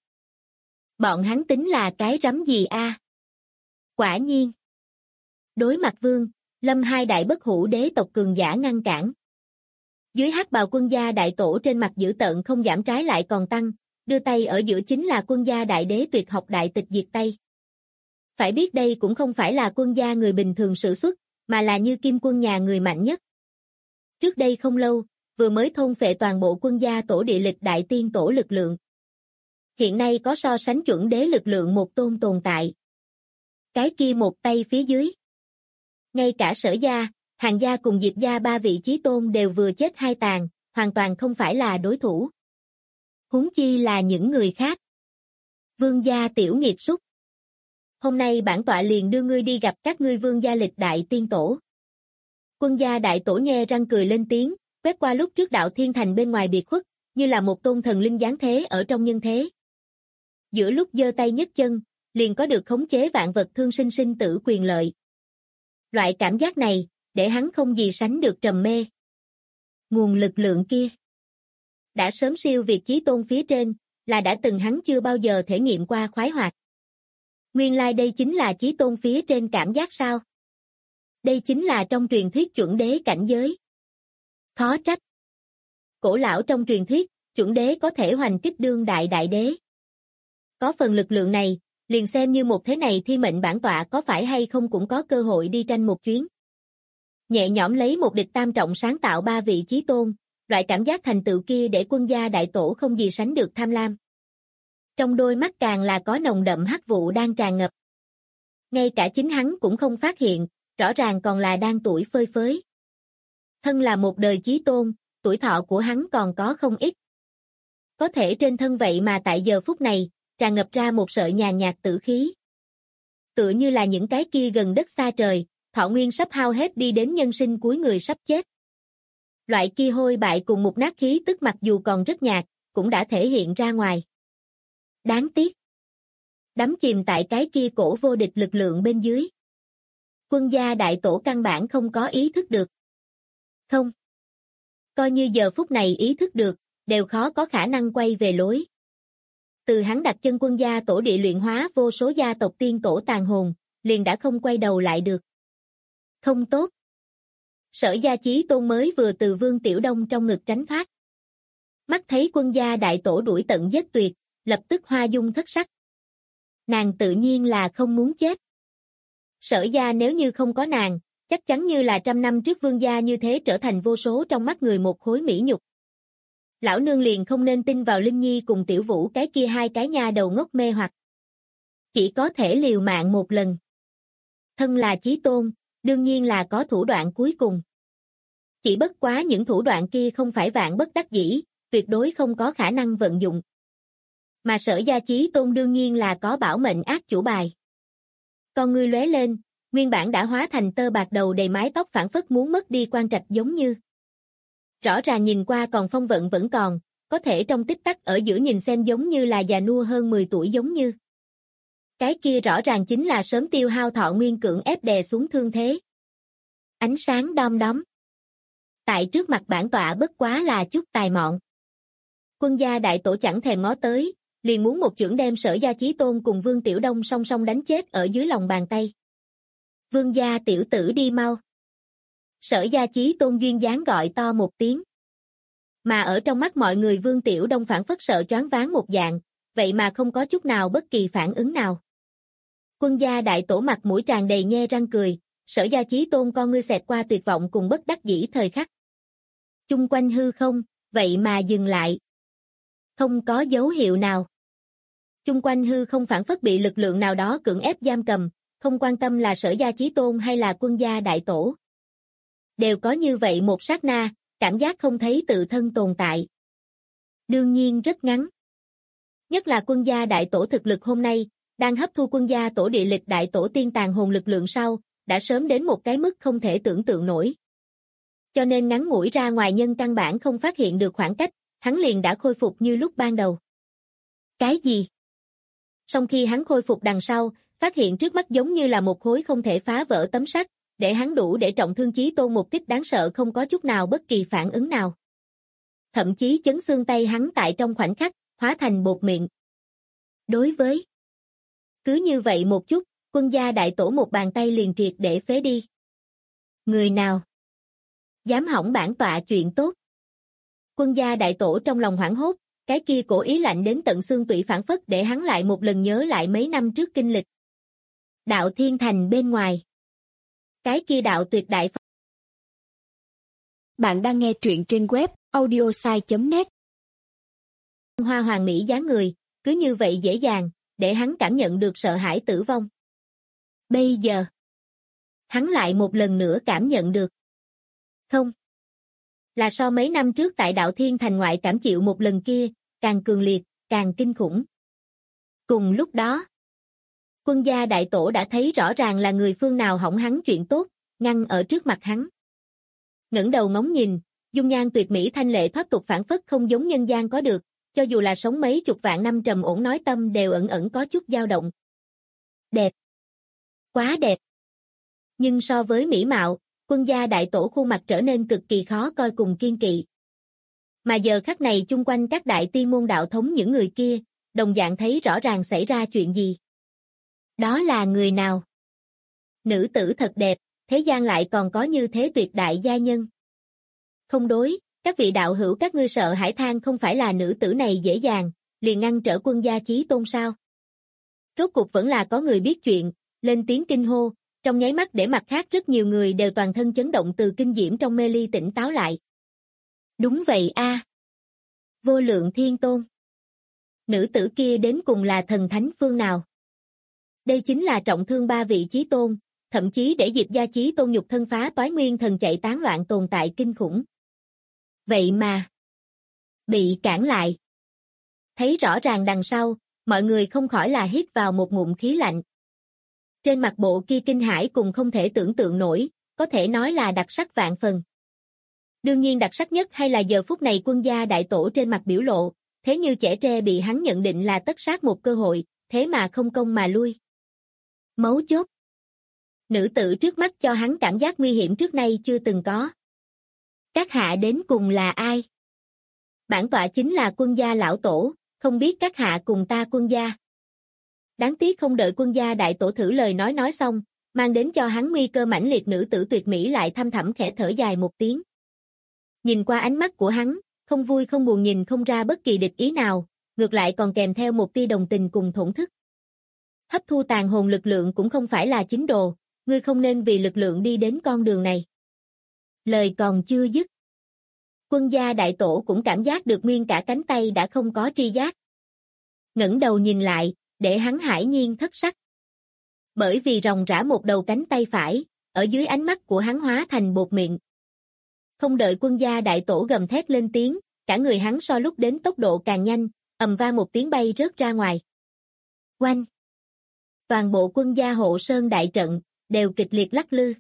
Bọn hắn tính là cái rắm gì a? Quả nhiên. Đối mặt Vương, Lâm hai đại bất hủ đế tộc cường giả ngăn cản. Dưới hắc bào quân gia đại tổ trên mặt dữ tợn không giảm trái lại còn tăng, đưa tay ở giữa chính là quân gia đại đế tuyệt học đại tịch diệt tay. Phải biết đây cũng không phải là quân gia người bình thường sử xuất, mà là như kim quân nhà người mạnh nhất. Trước đây không lâu, vừa mới thôn phệ toàn bộ quân gia tổ địa lịch đại tiên tổ lực lượng. Hiện nay có so sánh chuẩn đế lực lượng một tôn tồn tại. Cái kia một tay phía dưới. Ngay cả Sở gia, Hàng gia cùng Diệp gia ba vị chí tôn đều vừa chết hai tàn, hoàn toàn không phải là đối thủ. Huống chi là những người khác. Vương gia tiểu nghiệt súc. Hôm nay bản tọa liền đưa ngươi đi gặp các ngươi vương gia lịch đại tiên tổ. Quân gia đại tổ nhe răng cười lên tiếng, quét qua lúc trước đạo thiên thành bên ngoài biệt khuất, như là một tôn thần linh giáng thế ở trong nhân thế. Giữa lúc giơ tay nhấc chân, liền có được khống chế vạn vật thương sinh sinh tử quyền lợi. Loại cảm giác này, để hắn không gì sánh được trầm mê. Nguồn lực lượng kia đã sớm siêu việt chí tôn phía trên, là đã từng hắn chưa bao giờ thể nghiệm qua khoái hoạt. Nguyên lai đây chính là chí tôn phía trên cảm giác sao? Đây chính là trong truyền thuyết chuẩn đế cảnh giới. Khó trách. cổ lão trong truyền thuyết, chuẩn đế có thể hoành kích đương đại đại đế. Có phần lực lượng này, liền xem như một thế này thi mệnh bản tọa có phải hay không cũng có cơ hội đi tranh một chuyến. Nhẹ nhõm lấy một địch tam trọng sáng tạo 3 vị chí tôn, loại cảm giác thành tựu kia để quân gia đại tổ không gì sánh được tham lam. Trong đôi mắt càng là có nồng đậm hắc vụ đang tràn ngập. Ngay cả chính hắn cũng không phát hiện, rõ ràng còn là đang tuổi phơi phới. Thân là một đời chí tôn, tuổi thọ của hắn còn có không ít. Có thể trên thân vậy mà tại giờ phút này, tràn ngập ra một sợi nhàn nhạt tử khí. Tựa như là những cái kia gần đất xa trời, thọ nguyên sắp hao hết đi đến nhân sinh cuối người sắp chết. Loại kia hôi bại cùng một nát khí tức mặc dù còn rất nhạt, cũng đã thể hiện ra ngoài. Đáng tiếc. Đắm chìm tại cái kia cổ vô địch lực lượng bên dưới. Quân gia đại tổ căn bản không có ý thức được. Không. Coi như giờ phút này ý thức được, đều khó có khả năng quay về lối. Từ hắn đặt chân quân gia tổ địa luyện hóa vô số gia tộc tiên tổ tàn hồn, liền đã không quay đầu lại được. Không tốt. Sở Gia Chí Tôn mới vừa từ Vương Tiểu Đông trong ngực tránh thoát. Mắt thấy quân gia đại tổ đuổi tận giết tuyệt, lập tức hoa dung thất sắc. Nàng tự nhiên là không muốn chết. Sở gia nếu như không có nàng, chắc chắn như là 100 năm trước Vương gia như thế trở thành vô số trong mắt người một khối mỹ nhục. Lão nương liền không nên tin vào Linh Nhi cùng Tiểu Vũ cái kia hai cái nha đầu ngốc mê hoặc. Chỉ có thể liều mạng một lần. Thân là chí tôn, đương nhiên là có thủ đoạn cuối cùng. Chỉ bất quá những thủ đoạn kia không phải vạn bất đắc dĩ, tuyệt đối không có khả năng vận dụng. Mà Sở Gia Chí Tôn đương nhiên là có bảo mệnh ác chủ bài. Con ngươi lóe lên, nguyên bản đã hóa thành tơ bạc đầu đầy mái tóc phảng phất muốn mất đi quan trạch giống như. Rõ ràng nhìn qua còn phong vận vẫn còn, có thể trong tích tắc ở giữa nhìn xem giống như là già nua hơn 10 tuổi giống như. Cái kia rõ ràng chính là sớm tiêu hao thọ nguyên cưỡng ép đè xuống thương thế. Ánh sáng đom đóm. Tại trước mặt bản tọa bất quá là chút tài mọn. Quân gia đại tổ chẳng thèm ngó tới, liền muốn một chưởng đem Sở Gia Chí Tôn cùng Vương Tiểu Đông song song đánh chết ở dưới lòng bàn tay. Vương gia tiểu tử đi mau. Sở Gia Chí Tôn duyên dáng gọi to một tiếng. Mà ở trong mắt mọi người Vương Tiểu Đông phản phất sợ choáng váng một dạng, vậy mà không có chút nào bất kỳ phản ứng nào. Quân gia đại tổ mặt mũi tràn đầy nhe răng cười, Sở Gia Chí Tôn con ngươi xẹt qua tuyệt vọng cùng bất đắc dĩ thời khắc. Chung quanh hư không, vậy mà dừng lại. Không có dấu hiệu nào. Chung quanh hư không phản phất bị lực lượng nào đó cưỡng ép giam cầm, không quan tâm là Sở Gia Chí Tôn hay là quân gia đại tổ. Đều có như vậy một sát na, cảm giác không thấy tự thân tồn tại. Đương nhiên rất ngắn. Nhất là quân gia đại tổ thực lực hôm nay, đang hấp thu quân gia tổ địa lịch đại tổ tiên tàn hồn lực lượng sau, đã sớm đến một cái mức không thể tưởng tượng nổi. Cho nên ngắn ngủi ra ngoài nhân căn bản không phát hiện được khoảng cách, hắn liền đã khôi phục như lúc ban đầu. Cái gì? Sau khi hắn khôi phục đằng sau, phát hiện trước mắt giống như là một khối không thể phá vỡ tấm sắt, để hắn đủ để trọng thương Chí Tôn một kích đáng sợ không có chút nào bất kỳ phản ứng nào. Thậm chí chấn xương tay hắn tại trong khoảnh khắc, hóa thành bột mịn. Đối với cứ như vậy một chút, quân gia đại tổ một bàn tay liền triệt để phế đi. Người nào dám hỏng bản tọa chuyện tốt? Quân gia đại tổ trong lòng hoảng hốt, cái kia cổ ý lạnh đến tận xương tủy phản phất để hắn lại một lần nhớ lại mấy năm trước kinh lịch. Đạo Thiên Thành bên ngoài. Cái kia đạo tuyệt đại. Bạn đang nghe truyện trên web audiosai.net. Hoa hoàng mỹ dáng người, cứ như vậy dễ dàng, để hắn cảm nhận được sợ hãi tử vong. Bây giờ, hắn lại một lần nữa cảm nhận được. Không. Là so mấy năm trước tại đạo Thiên Thành ngoại cảm chịu một lần kia, càng cường liệt, càng kinh khủng. Cùng lúc đó, quân gia đại tổ đã thấy rõ ràng là người phương nào hỏng hắn chuyện tốt, ngăn ở trước mặt hắn. Ngẩng đầu ngóng nhìn, dung nhan tuyệt mỹ thanh lệ thoát tục phản phất không giống nhân gian có được, cho dù là sống mấy chục vạn năm trầm ổn nói tâm đều ẩn ẩn có chút dao động. Đẹp. Quá đẹp. Nhưng so với mỹ mạo, quân gia đại tổ khuôn mặt trở nên cực kỳ khó coi cùng kiên kỵ. Mà giờ khắc này chung quanh các đại tiên môn đạo thống những người kia, đồng dạng thấy rõ ràng xảy ra chuyện gì. Đó là người nào? Nữ tử thật đẹp, thế gian lại còn có như thế tuyệt đại gia nhân. Không đối, Các vị đạo hữu các ngươi sợ hãi than không phải là nữ tử này dễ dàng, liền ngăn trở quân gia Chí Tôn sao? Rốt cuộc vẫn là có người biết chuyện, lên tiếng kinh hô, trong nháy mắt để mặt khác rất nhiều người đều toàn thân chấn động từ kinh diễm trong mê ly tỉnh táo lại. Đúng vậy a, Vô Lượng Thiên Tôn. Nữ tử kia đến cùng là thần thánh phương nào? Đây chính là trọng thương 3 vị Chí Tôn, thậm chí để Diệp gia Chí Tôn nhục thân phá toái nguyên thần chạy tán loạn tồn tại kinh khủng. Vậy mà bị cản lại. Thấy rõ ràng đằng sau, mọi người không khỏi là hít vào một ngụm khí lạnh. Trên mặt bộ kia kinh hãi cùng không thể tưởng tượng nổi, có thể nói là đặc sắc vạn phần. Đương nhiên đặc sắc nhất hay là giờ phút này quân gia đại tổ trên mặt biểu lộ, thế như trẻ tre bị hắn nhận định là tất sát một cơ hội, thế mà không công mà lui. Mấu chốt. Nữ tử trước mắt cho hắn cảm giác nguy hiểm trước nay chưa từng có. Các hạ đến cùng là ai? Bản tọa chính là quân gia lão tổ, không biết các hạ cùng ta quân gia. Đáng tiếc không đợi quân gia đại tổ thử lời nói xong, mang đến cho hắn nguy cơ mãnh liệt nữ tử tuyệt mỹ lại thâm thẳm khẽ thở dài một tiếng. Nhìn qua ánh mắt của hắn, không vui không buồn nhìn không ra bất kỳ địch ý nào, ngược lại còn kèm theo một tia đồng tình cùng thổn thức. Hấp thu tàn hồn lực lượng cũng không phải là chính đồ, ngươi không nên vì lực lượng đi đến con đường này. Lời còn chưa dứt. Quân gia đại tổ cũng cảm giác được nguyên cả cánh tay đã không có tri giác. Ngẩng đầu nhìn lại, để hắn hải nhiên thất sắc. Bởi vì ròng rã một đầu cánh tay phải, ở dưới ánh mắt của hắn hóa thành bột mịn. Không đợi quân gia đại tổ gầm thét lên tiếng, cả người hắn so lúc đến tốc độ càng nhanh, ầm vang một tiếng bay rớt ra ngoài. Oanh! Toàn bộ quân gia hộ sơn đại trận, đều kịch liệt lắc lư.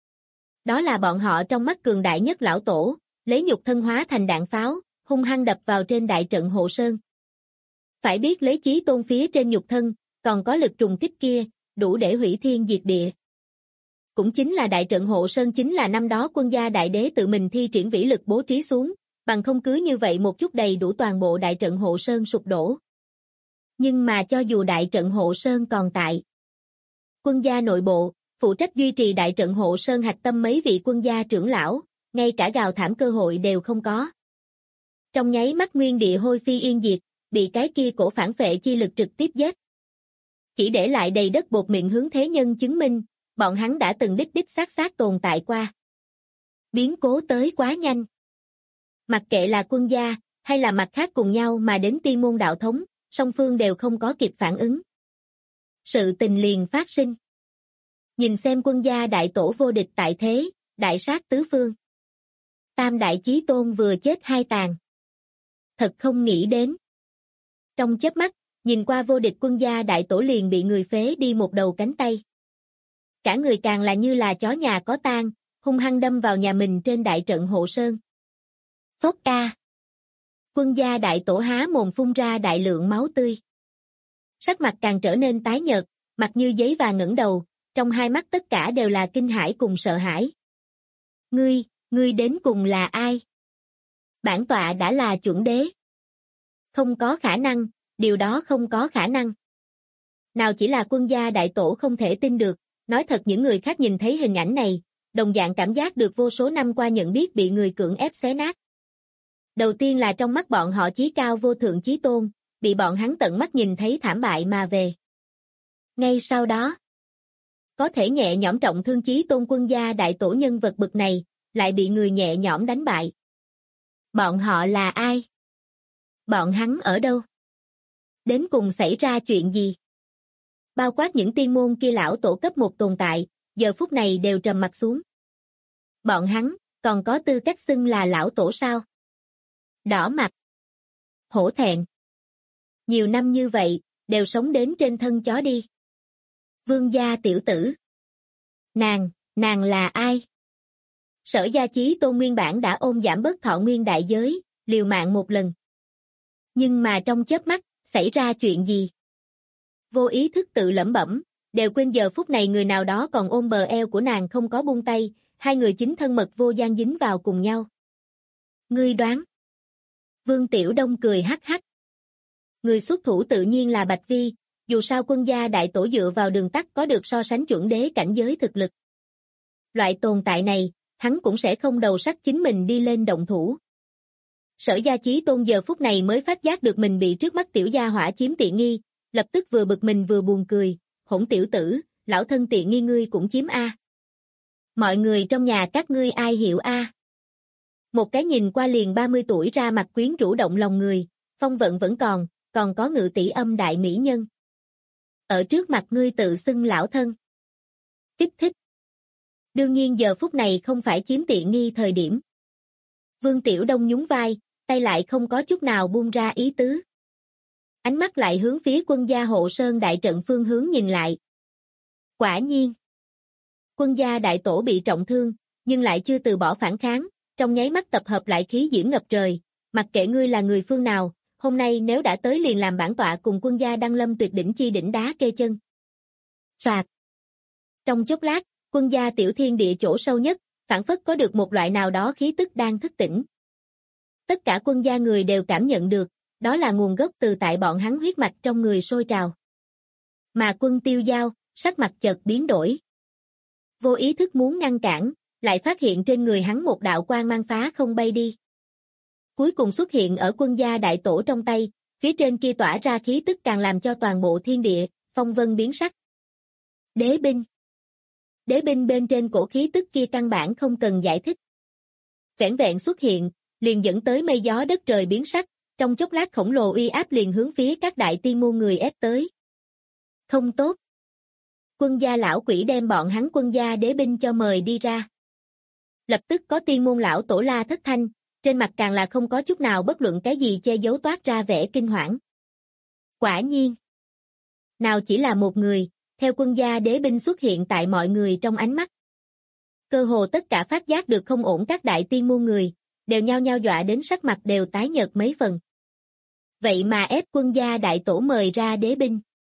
Đó là bọn họ trong mắt cường đại nhất lão tổ, lấy nhục thân hóa thành đạn pháo, hung hăng đập vào trên đại trận hộ sơn. Phải biết lấy Chí Tôn phía trên nhục thân, còn có lực trùng kích kia, đủ để hủy thiên diệt địa. Cũng chính là đại trận hộ sơn chính là năm đó quân gia đại đế tự mình thi triển vĩ lực bố trí xuống, bằng không cứ như vậy một chút đầy đủ toàn bộ đại trận hộ sơn sụp đổ. Nhưng mà cho dù đại trận hộ sơn còn tại, quân gia nội bộ, phụ trách duy trì đại trận hộ sơn hạch tâm mấy vị quân gia trưởng lão, ngay cả gào thảm cơ hội đều không có. Trong nháy mắt nguyên địa hôi phi yên diệt, bị cái kia cổ phản phệ chi lực trực tiếp giết. Chỉ để lại đầy đất bột miệng hướng thế nhân chứng minh, bọn hắn đã từng đích xác tồn tại qua. Biến cố tới quá nhanh. Mặc kệ là quân gia, hay là mặt khác cùng nhau mà đến tiên môn đạo thống, song phương đều không có kịp phản ứng. Sự tình liền phát sinh. Nhìn xem quân gia đại tổ vô địch tại thế, đại sát tứ phương. Tam đại chí tôn vừa chết hai tàn. Thật không nghĩ đến. Trong chớp mắt, nhìn qua vô địch quân gia đại tổ liền bị người phế đi một đầu cánh tay. Cả người càng là như là chó nhà có tang, hung hăng đâm vào nhà mình trên đại trận hộ sơn. Phốc ca. Quân gia đại tổ há mồm phun ra đại lượng máu tươi. Sắc mặt càng trở nên tái nhợt, mặt như giấy và ngẩng đầu, trong hai mắt tất cả đều là kinh hãi cùng sợ hãi. Ngươi đến cùng là ai? Bản tọa đã là chuẩn đế. Không có khả năng, điều đó không có khả năng. Nào chỉ là quân gia đại tổ không thể tin được, nói thật những người khác nhìn thấy hình ảnh này, đồng dạng cảm giác được vô số năm qua nhận biết bị người cưỡng ép xé nát. Đầu tiên là trong mắt bọn họ chí cao vô thượng chí tôn, bị bọn hắn tận mắt nhìn thấy thảm bại mà về. Ngay sau đó, có thể nhẹ nhõm trọng thương chí tôn quân gia đại tổ nhân vật bực này, lại bị người nhẹ nhõm đánh bại. Bọn họ là ai? Bọn hắn ở đâu? Đến cùng xảy ra chuyện gì? Bao quát những tiên môn kia lão tổ cấp một tồn tại, giờ phút này đều trầm mặt xuống. Bọn hắn, còn có tư cách xưng là lão tổ sao? Đỏ mặt. Hổ thẹn. Nhiều năm như vậy, đều sống đến trên thân chó đi. Vương gia tiểu tử. Nàng là ai? Sở Gia Chí Tôn nguyên bản đã ôm giảm bớt thọ nguyên đại giới, liều mạng một lần. Nhưng mà trong chớp mắt, xảy ra chuyện gì? Vô ý thức tự lẩm bẩm, đều quên giờ phút này người nào đó còn ôm bờ eo của nàng không có buông tay, hai người chính thân mật vô gian dính vào cùng nhau. Ngươi đoán? Vương Tiểu Đông cười hắc hắc. Người xuất thủ tự nhiên là Bạch Vi, dù sao quân gia đại tổ dựa vào đường tắt có được so sánh chuẩn đế cảnh giới thực lực. Loại tồn tại này, hắn cũng sẽ không đầu sắc chính mình đi lên động thủ. Sở Gia Chí Tôn giờ phút này mới phát giác được mình bị trước mắt tiểu gia hỏa chiếm tiện nghi, lập tức vừa bực mình vừa buồn cười, hỗn tiểu tử, lão thân tiện nghi ngươi cũng chiếm a. Mọi người trong nhà các ngươi ai hiểu a? Một cái nhìn qua liền 30 tuổi ra mặt quyến rũ động lòng người, phong vận vẫn còn có ngự tỷ âm đại mỹ nhân. Ở trước mặt ngươi tự xưng lão thân. Kích thích. Đương nhiên giờ phút này không phải chiếm tiện nghi thời điểm. Vương Tiểu Đông nhún vai, tay lại không có chút nào buông ra ý tứ. Ánh mắt lại hướng phía quân gia hộ sơn đại trận phương hướng nhìn lại. Quả nhiên. Quân gia đại tổ bị trọng thương, nhưng lại chưa từ bỏ phản kháng, trong nháy mắt tập hợp lại khí diễm ngập trời, mặc kệ ngươi là người phương nào, hôm nay nếu đã tới liền làm bản tọa cùng quân gia đăng lâm tuyệt đỉnh chi đỉnh đá kê chân. Soạt. Trong chốc lát, quân gia tiểu thiên địa chỗ sâu nhất, phản phất có được một loại nào đó khí tức đang thức tỉnh. Tất cả quân gia người đều cảm nhận được, đó là nguồn gốc từ tại bọn hắn huyết mạch trong người sôi trào. Mà quân Tiêu Giao, sắc mặt chợt biến đổi. Vô ý thức muốn ngăn cản, lại phát hiện trên người hắn một đạo quang mang phá không bay đi. Cuối cùng xuất hiện ở quân gia đại tổ trong tay, phía trên kia tỏa ra khí tức càng làm cho toàn bộ thiên địa, phong vân biến sắc. Đế binh. Đế binh bên trên cổ khí tức kia căn bản không cần giải thích. Vẻn vẹn xuất hiện, liền dẫn tới mây gió đất trời biến sắc, trong chốc lát khổng lồ uy áp liền hướng phía các đại tiên môn người ép tới. Không tốt. Quân gia lão quỷ đem bọn hắn quân gia đế binh cho mời đi ra. Lập tức có tiên môn lão tổ la thất thanh, trên mặt càng là không có chút nào bất luận cái gì che giấu toát ra vẻ kinh hoảng. Quả nhiên. Nào chỉ là một người, theo quân gia đế binh xuất hiện tại mọi người trong ánh mắt. Cơ hồ tất cả phát giác được không ổn các đại tiên môn người, đều nhao nhao dọa đến sắc mặt đều tái nhợt mấy phần. Vậy mà ép quân gia đại tổ mời ra đế binh.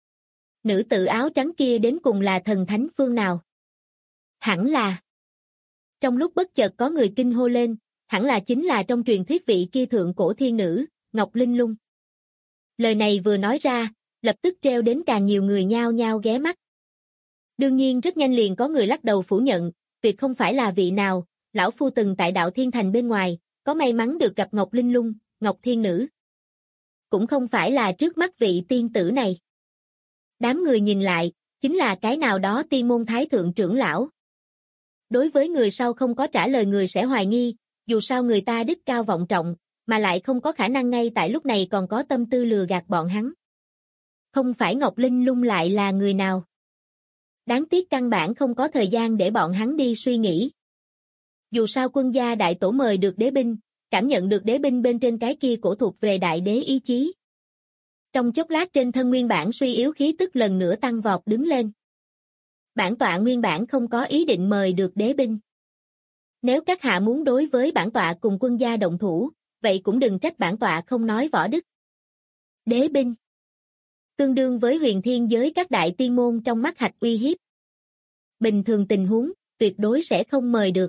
Nữ tử áo trắng kia đến cùng là thần thánh phương nào? Hẳn là. Trong lúc bất chợt có người kinh hô lên, hẳn là chính là trong truyền thuyết vị kia thượng cổ thiên nữ, Ngọc Linh Lung. Lời này vừa nói ra, lập tức treo đến càng nhiều người nhao nhao ghé mắt. Đương nhiên rất nhanh liền có người lắc đầu phủ nhận, tuyệt không phải là vị nào, lão phu từng tại đạo thiên thành bên ngoài, có may mắn được gặp Ngọc Linh Lung, Ngọc Thiên Nữ. Cũng không phải là trước mắt vị tiên tử này. Đám người nhìn lại, chính là cái nào đó tiên môn thái thượng trưởng lão. Đối với người sau không có trả lời người sẽ hoài nghi, dù sao người ta đích cao vọng trọng, mà lại không có khả năng ngay tại lúc này còn có tâm tư lừa gạt bọn hắn. Không phải Ngọc Linh Lung lại là người nào? Đáng tiếc căn bản không có thời gian để bọn hắn đi suy nghĩ. Dù sao quân gia đại tổ mời được đế binh, cảm nhận được đế binh bên trên cái kia cổ thuộc về đại đế ý chí. Trong chốc lát trên thân nguyên bản suy yếu khí tức lần nữa tăng vọt đứng lên. Bản tọa nguyên bản không có ý định mời được đế binh. Nếu các hạ muốn đối với bản tọa cùng quân gia động thủ, vậy cũng đừng trách bản tọa không nói võ đức. Đế binh tương đương với huyền thiên giới các đại tiên môn trong mắt hạch uy hiếp. Bình thường tình huống, tuyệt đối sẽ không mời được.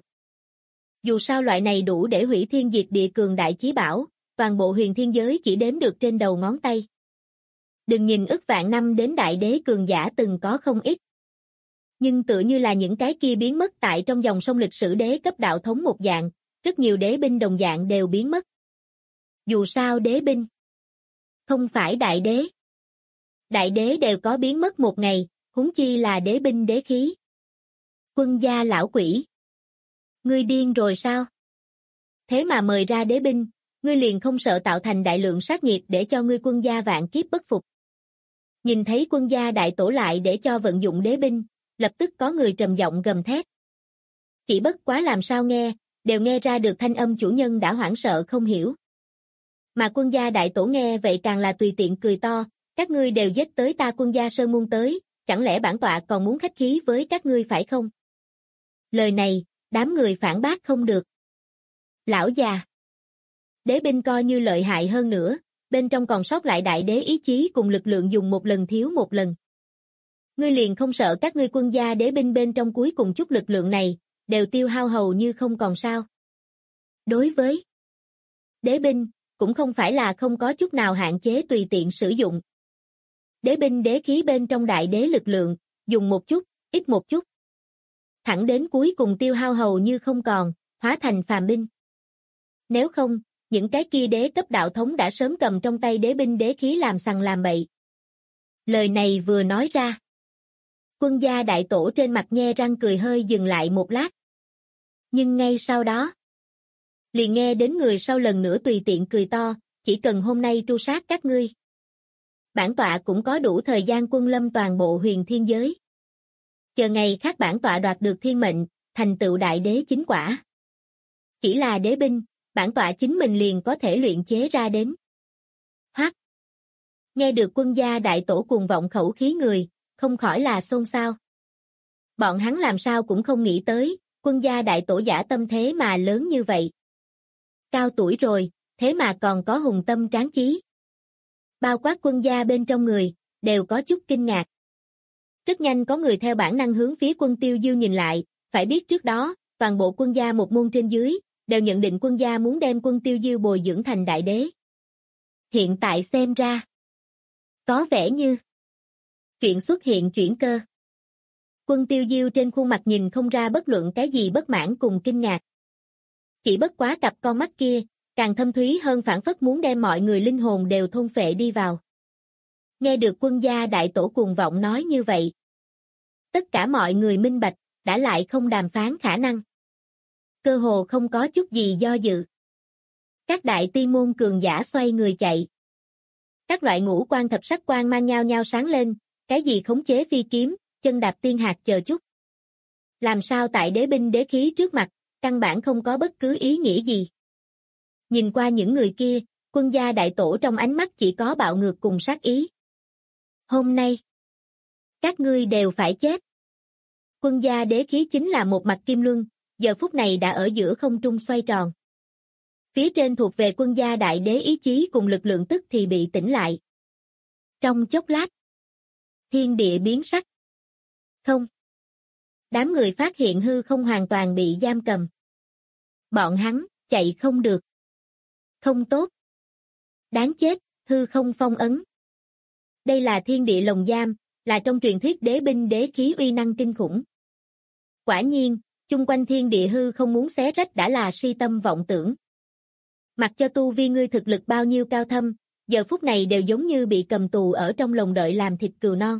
Dù sao loại này đủ để hủy thiên diệt địa cường đại chí bảo, toàn bộ huyền thiên giới chỉ đếm được trên đầu ngón tay. Đừng nhìn ức vạn năm đến đại đế cường giả từng có không ít. Nhưng tựa như là những cái kia biến mất tại trong dòng sông lịch sử đế cấp đạo thống một dạng, rất nhiều đế binh đồng dạng đều biến mất. Dù sao đế binh không phải đại đế. Đại đế đều có biến mất một ngày, huống chi là đế binh đế khí. Quân gia lão quỷ. Ngươi điên rồi sao? Thế mà mời ra đế binh, ngươi liền không sợ tạo thành đại lượng sát nghiệt để cho ngươi quân gia vạn kiếp bất phục. Nhìn thấy quân gia đại tổ lại để cho vận dụng đế binh, lập tức có người trầm giọng gầm thét. Chỉ bất quá làm sao nghe, đều nghe ra được thanh âm chủ nhân đã hoảng sợ không hiểu. Mà quân gia đại tổ nghe vậy càng là tùy tiện cười to, các ngươi đều giết tới ta quân gia sơn môn tới, chẳng lẽ bản tọa còn muốn khách khí với các ngươi phải không? Lời này, đám người phản bác không được. Lão già. Đế binh coi như lợi hại hơn nữa, bên trong còn sót lại đại đế ý chí cùng lực lượng dùng một lần thiếu một lần. Ngươi liền không sợ các ngươi quân gia đế binh bên trong cuối cùng chút lực lượng này, đều tiêu hao hầu như không còn sao. Đối với đế binh, cũng không phải là không có chút nào hạn chế tùy tiện sử dụng. Đế binh đế khí bên trong đại đế lực lượng, dùng một chút, ít một chút. Thẳng đến cuối cùng tiêu hao hầu như không còn, hóa thành phàm binh. Nếu không, những cái kia đế cấp đạo thống đã sớm cầm trong tay đế binh đế khí làm sằng làm bậy. Lời này vừa nói ra. Quân gia đại tổ trên mặt nhe răng cười hơi dừng lại một lát. Nhưng ngay sau đó, liền nghe đến người sau lần nữa tùy tiện cười to, chỉ cần hôm nay tru sát các ngươi. Bản tọa cũng có đủ thời gian quân lâm toàn bộ huyền thiên giới. Chờ ngày khác bản tọa đoạt được thiên mệnh, thành tựu đại đế chính quả. Chỉ là đế binh, bản tọa chính mình liền có thể luyện chế ra đến. Hoắc. Nghe được quân gia đại tổ cuồng vọng khẩu khí người, không khỏi là xôn xao. Bọn hắn làm sao cũng không nghĩ tới, quân gia đại tổ giả tâm thế mà lớn như vậy. Cao tuổi rồi, thế mà còn có hùng tâm tráng chí. Bao quát quân gia bên trong người, đều có chút kinh ngạc. Rất nhanh có người theo bản năng hướng phía Quân Tiêu Diêu nhìn lại, phải biết trước đó, toàn bộ quân gia một môn trên dưới, đều nhận định quân gia muốn đem Quân Tiêu Diêu bồi dưỡng thành đại đế. Hiện tại xem ra, có vẻ như chuyện xuất hiện chuyển cơ. Quân Tiêu Diêu trên khuôn mặt nhìn không ra bất luận cái gì bất mãn cùng kinh ngạc. Chỉ bất quá cặp con mắt kia, càng thâm thúy hơn phảng phất muốn đem mọi người linh hồn đều thôn phệ đi vào. Nghe được quân gia đại tổ cuồng vọng nói như vậy. Tất cả mọi người minh bạch, đã lại không đàm phán khả năng. Cơ hồ không có chút gì do dự. Các đại tiên môn cường giả xoay người chạy. Các loại ngũ quan thập sắc quang mang nhau nhau sáng lên, cái gì khống chế phi kiếm, chân đạp tiên hạt chờ chút. Làm sao tại đế binh đế khí trước mặt, căn bản không có bất cứ ý nghĩa gì. Nhìn qua những người kia, quân gia đại tổ trong ánh mắt chỉ có bạo ngược cùng sát ý. Hôm nay, các ngươi đều phải chết. Quân gia đế khí chính là một mặt kim luân, giờ phút này đã ở giữa không trung xoay tròn. Phía trên thuộc về quân gia đại đế ý chí cùng lực lượng tức thì bị tỉnh lại. Trong chốc lát, thiên địa biến sắc. Không. Đám người phát hiện hư không hoàn toàn bị giam cầm. Bọn hắn, chạy không được. Không tốt. Đáng chết, hư không phong ấn. Đây là thiên địa lồng giam, là trong truyền thuyết đế binh đế khí uy năng kinh khủng. Quả nhiên, chung quanh thiên địa hư không muốn xé rách đã là si tâm vọng tưởng. Mặc cho tu vi ngươi thực lực bao nhiêu cao thâm, giờ phút này đều giống như bị cầm tù ở trong lồng đợi làm thịt cừu non.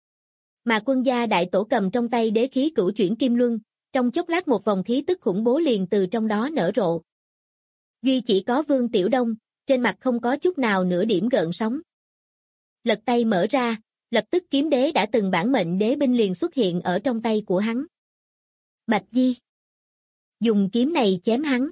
Mà quân gia đại tổ cầm trong tay đế khí cửu chuyển kim luân, trong chốc lát một vòng khí tức khủng bố liền từ trong đó nở rộ. Duy chỉ có Vương Tiểu Đông, trên mặt không có chút nào nửa điểm gợn sóng. Lật tay mở ra, lập tức kiếm đế đã từng bản mệnh đế binh liền xuất hiện ở trong tay của hắn. Bạch Di dùng kiếm này chém hắn.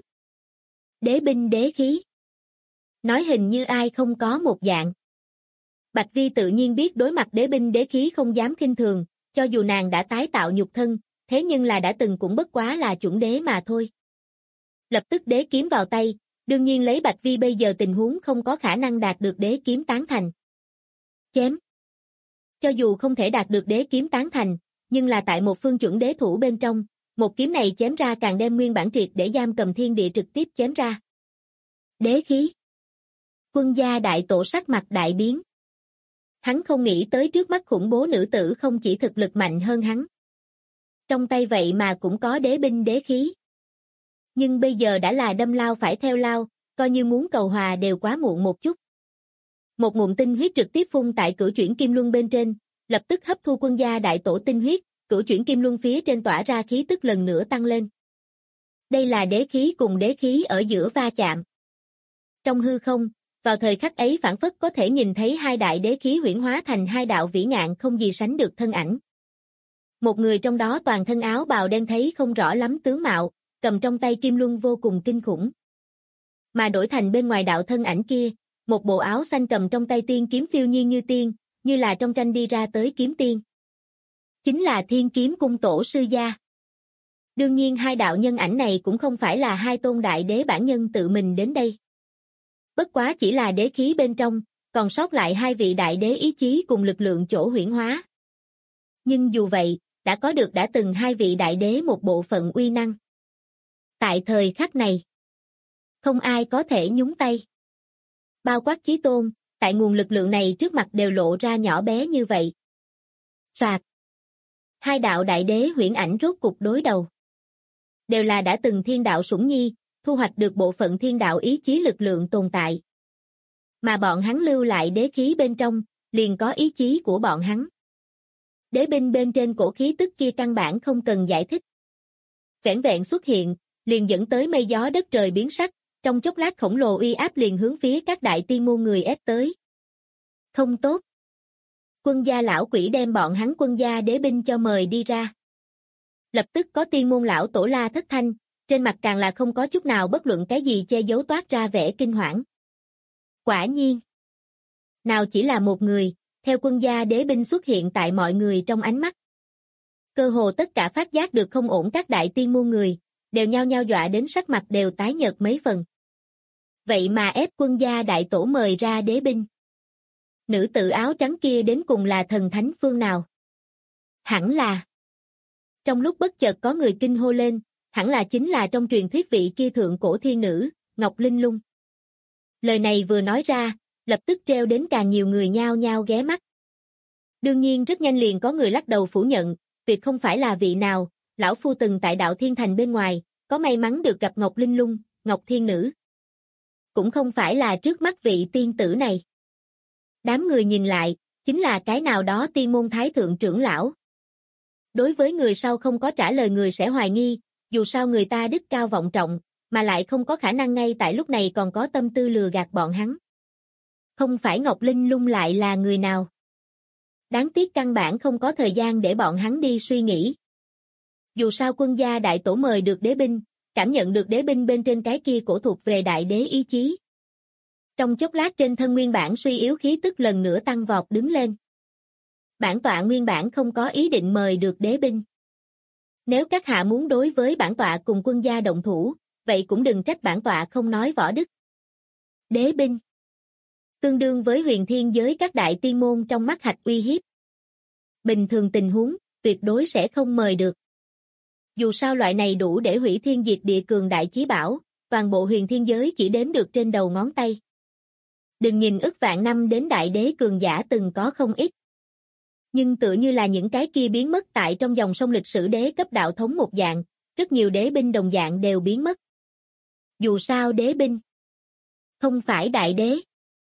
Đế binh đế khí. Nói hình như ai không có một dạng. Bạch Vi tự nhiên biết đối mặt đế binh đế khí không dám khinh thường, cho dù nàng đã tái tạo nhục thân, thế nhưng là đã từng cũng bất quá là chuẩn đế mà thôi. Lập tức đế kiếm vào tay, đương nhiên lấy Bạch Vi bây giờ tình huống không có khả năng đạt được đế kiếm tán thành. Chém. Cho dù không thể đạt được đế kiếm tán thành, nhưng là tại một phương chuẩn đế thủ bên trong, một kiếm này chém ra càng đem nguyên bản triệt để giam cầm thiên địa trực tiếp chém ra. Đế khí. Quân gia đại tổ sắc mặt đại biến. Hắn không nghĩ tới trước mắt khủng bố nữ tử không chỉ thực lực mạnh hơn hắn. Trong tay vậy mà cũng có đế binh đế khí. Nhưng bây giờ đã là đâm lao phải theo lao, coi như muốn cầu hòa đều quá muộn một chút. Một ngụm tinh huyết trực tiếp phun tại cửu chuyển kim luân bên trên, lập tức hấp thu quân gia đại tổ tinh huyết, cửu chuyển kim luân phía trên tỏa ra khí tức lần nữa tăng lên. Đây là đế khí cùng đế khí ở giữa va chạm. Trong hư không, vào thời khắc ấy phảng phất có thể nhìn thấy hai đại đế khí huyễn hóa thành hai đạo vĩ ngạn không gì sánh được thân ảnh. Một người trong đó toàn thân áo bào đen thấy không rõ lắm tướng mạo, cầm trong tay kim luân vô cùng kinh khủng. Mà đổi thành bên ngoài đạo thân ảnh kia, một bộ áo xanh cầm trong tay tiên kiếm phiêu nhiên như tiên, như là trong tranh đi ra tới kiếm tiên. Chính là Thiên Kiếm Cung tổ sư gia. Đương nhiên hai đạo nhân ảnh này cũng không phải là hai tôn đại đế bản nhân tự mình đến đây. Bất quá chỉ là đế khí bên trong, còn sót lại hai vị đại đế ý chí cùng lực lượng chỗ huyễn hóa. Nhưng dù vậy, đã có được đã từng hai vị đại đế một bộ phận uy năng. Tại thời khắc này, không ai có thể nhúng tay. Bao quát Chí Tôn, tại nguồn lực lượng này trước mặt đều lộ ra nhỏ bé như vậy. Soạt. Hai đạo đại đế huyễn ảnh rốt cục đối đầu. Đều là đã từng thiên đạo sủng nhi, thu hoạch được bộ phận thiên đạo ý chí lực lượng tồn tại. Mà bọn hắn lưu lại đế khí bên trong, liền có ý chí của bọn hắn. Đế binh bên trên cổ khí tức kia căn bản không cần giải thích. Vẻn vẹn xuất hiện, liền dẫn tới mây gió đất trời biến sắc, trong chốc lát khổng lồ uy áp liền hướng phía các đại tiên môn người ép tới. Không tốt. Quân gia lão quỷ đem bọn hắn quân gia đế binh cho mời đi ra. Lập tức có tiên môn lão tổ la thất thanh, trên mặt càng là không có chút nào bất luận cái gì che giấu toát ra vẻ kinh hoảng. Quả nhiên. Nào chỉ là một người, theo quân gia đế binh xuất hiện tại mọi người trong ánh mắt. Cơ hồ tất cả phát giác được không ổn các đại tiên môn người, đều nhao nhao dọa đến sắc mặt đều tái nhợt mấy phần. Vậy mà ép quân gia đại tổ mời ra đế binh. Nữ tử áo trắng kia đến cùng là thần thánh phương nào? Hẳn là. Trong lúc bất chợt có người kinh hô lên, hẳn là chính là trong truyền thuyết vị kia thượng cổ thiên nữ, Ngọc Linh Lung. Lời này vừa nói ra, lập tức treo đến càng nhiều người nhao nhao ghé mắt. Đương nhiên rất nhanh liền có người lắc đầu phủ nhận, tuyệt không phải là vị nào, lão phu từng tại Đạo Thiên Thành bên ngoài, có may mắn được gặp Ngọc Linh Lung, Ngọc Thiên Nữ. Cũng không phải là trước mắt vị tiên tử này. Đám người nhìn lại, chính là cái nào đó tiên môn thái thượng trưởng lão. Đối với người sau không có trả lời người sẽ hoài nghi, dù sao người ta đức cao vọng trọng, mà lại không có khả năng ngay tại lúc này còn có tâm tư lừa gạt bọn hắn. Không phải Ngọc Linh Lung lại là người nào? Đáng tiếc căn bản không có thời gian để bọn hắn đi suy nghĩ. Dù sao quân gia đại tổ mời được đế binh, cảm nhận được đế binh bên trên cái kia cổ thuộc về đại đế ý chí. Trong chốc lát trên thân nguyên bản suy yếu khí tức lần nữa tăng vọt đứng lên. Bản tọa nguyên bản không có ý định mời được đế binh. Nếu các hạ muốn đối với bản tọa cùng quân gia động thủ, vậy cũng đừng trách bản tọa không nói võ đức. Đế binh tương đương với huyền thiên giới các đại tiên môn trong mắt hạch uy hiếp. Bình thường tình huống, tuyệt đối sẽ không mời được. Dù sao loại này đủ để hủy thiên diệt địa cường đại chí bảo, toàn bộ huyền thiên giới chỉ đếm được trên đầu ngón tay. Đừng nhìn ức vạn năm đến đại đế cường giả từng có không ít. Nhưng tựa như là những cái kia biến mất tại trong dòng sông lịch sử đế cấp đạo thống một dạng, rất nhiều đế binh đồng dạng đều biến mất. Dù sao đế binh không phải đại đế.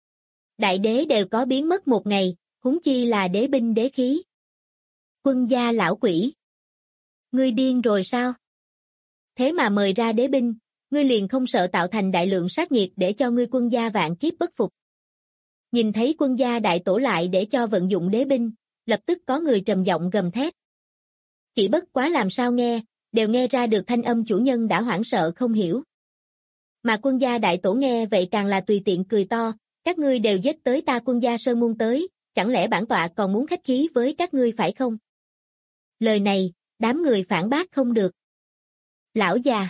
Đại đế đều có biến mất một ngày, huống chi là đế binh đế khí. Quân gia lão quỷ. Ngươi điên rồi sao? Thế mà mời ra đế binh, ngươi liền không sợ tạo thành đại lượng sát nghiệt để cho ngươi quân gia vạn kiếp bất phục. Nhìn thấy quân gia đại tổ lại để cho vận dụng đế binh, lập tức có người trầm giọng gầm thét. Chỉ bất quá làm sao nghe, đều nghe ra được thanh âm chủ nhân đã hoảng sợ không hiểu. Mà quân gia đại tổ nghe vậy càng là tùy tiện cười to, các ngươi đều giết tới ta quân gia sơn môn tới, chẳng lẽ bản tọa còn muốn khách khí với các ngươi phải không? Lời này, đám người phản bác không được. Lão già.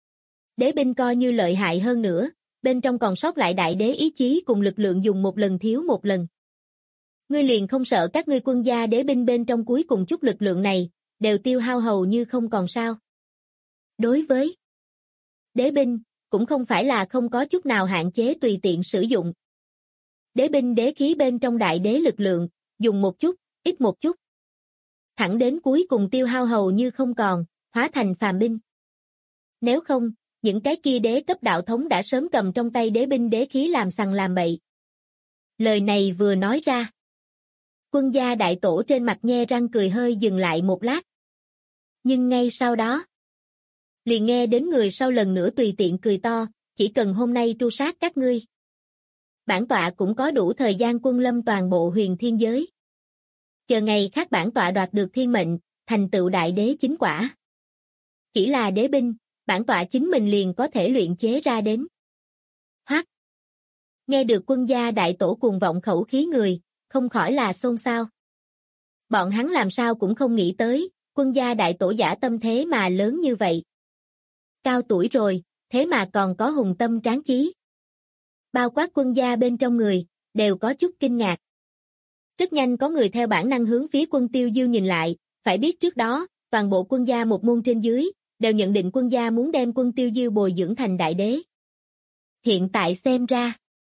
Đế binh coi như lợi hại hơn nữa, bên trong còn sót lại đại đế ý chí cùng lực lượng dùng một lần thiếu một lần. Ngươi liền không sợ các ngươi quân gia đế binh bên trong cuối cùng chút lực lượng này, đều tiêu hao hầu như không còn sao. Đối với đế binh, cũng không phải là không có chút nào hạn chế tùy tiện sử dụng. Đế binh đế khí bên trong đại đế lực lượng, dùng một chút, ít một chút. Thẳng đến cuối cùng tiêu hao hầu như không còn, hóa thành phàm binh. Nếu không, những cái kia đế cấp đạo thống đã sớm cầm trong tay đế binh đế khí làm sằng làm bậy. Lời này vừa nói ra. Quân gia đại tổ trên mặt nhe răng cười hơi dừng lại một lát. Nhưng ngay sau đó, liền nghe đến người sau lần nữa tùy tiện cười to, chỉ cần hôm nay tru sát các ngươi. Bản tọa cũng có đủ thời gian quân lâm toàn bộ huyền thiên giới. Chờ ngày khác bản tọa đoạt được thiên mệnh, thành tựu đại đế chính quả. Chỉ là đế binh, bản tọa chính mình liền có thể luyện chế ra đến. Hoắc. Nghe được quân gia đại tổ cuồng vọng khẩu khí người, không khỏi là xôn xao. Bọn hắn làm sao cũng không nghĩ tới, quân gia đại tổ giả tâm thế mà lớn như vậy. Cao tuổi rồi, thế mà còn có hùng tâm tráng chí. Bao quát quân gia bên trong người, đều có chút kinh ngạc. Rất nhanh có người theo bản năng hướng phía quân Tiêu Diêu nhìn lại, phải biết trước đó, toàn bộ quân gia một môn trên dưới, đều nhận định quân gia muốn đem quân Tiêu Diêu bồi dưỡng thành đại đế. Hiện tại xem ra,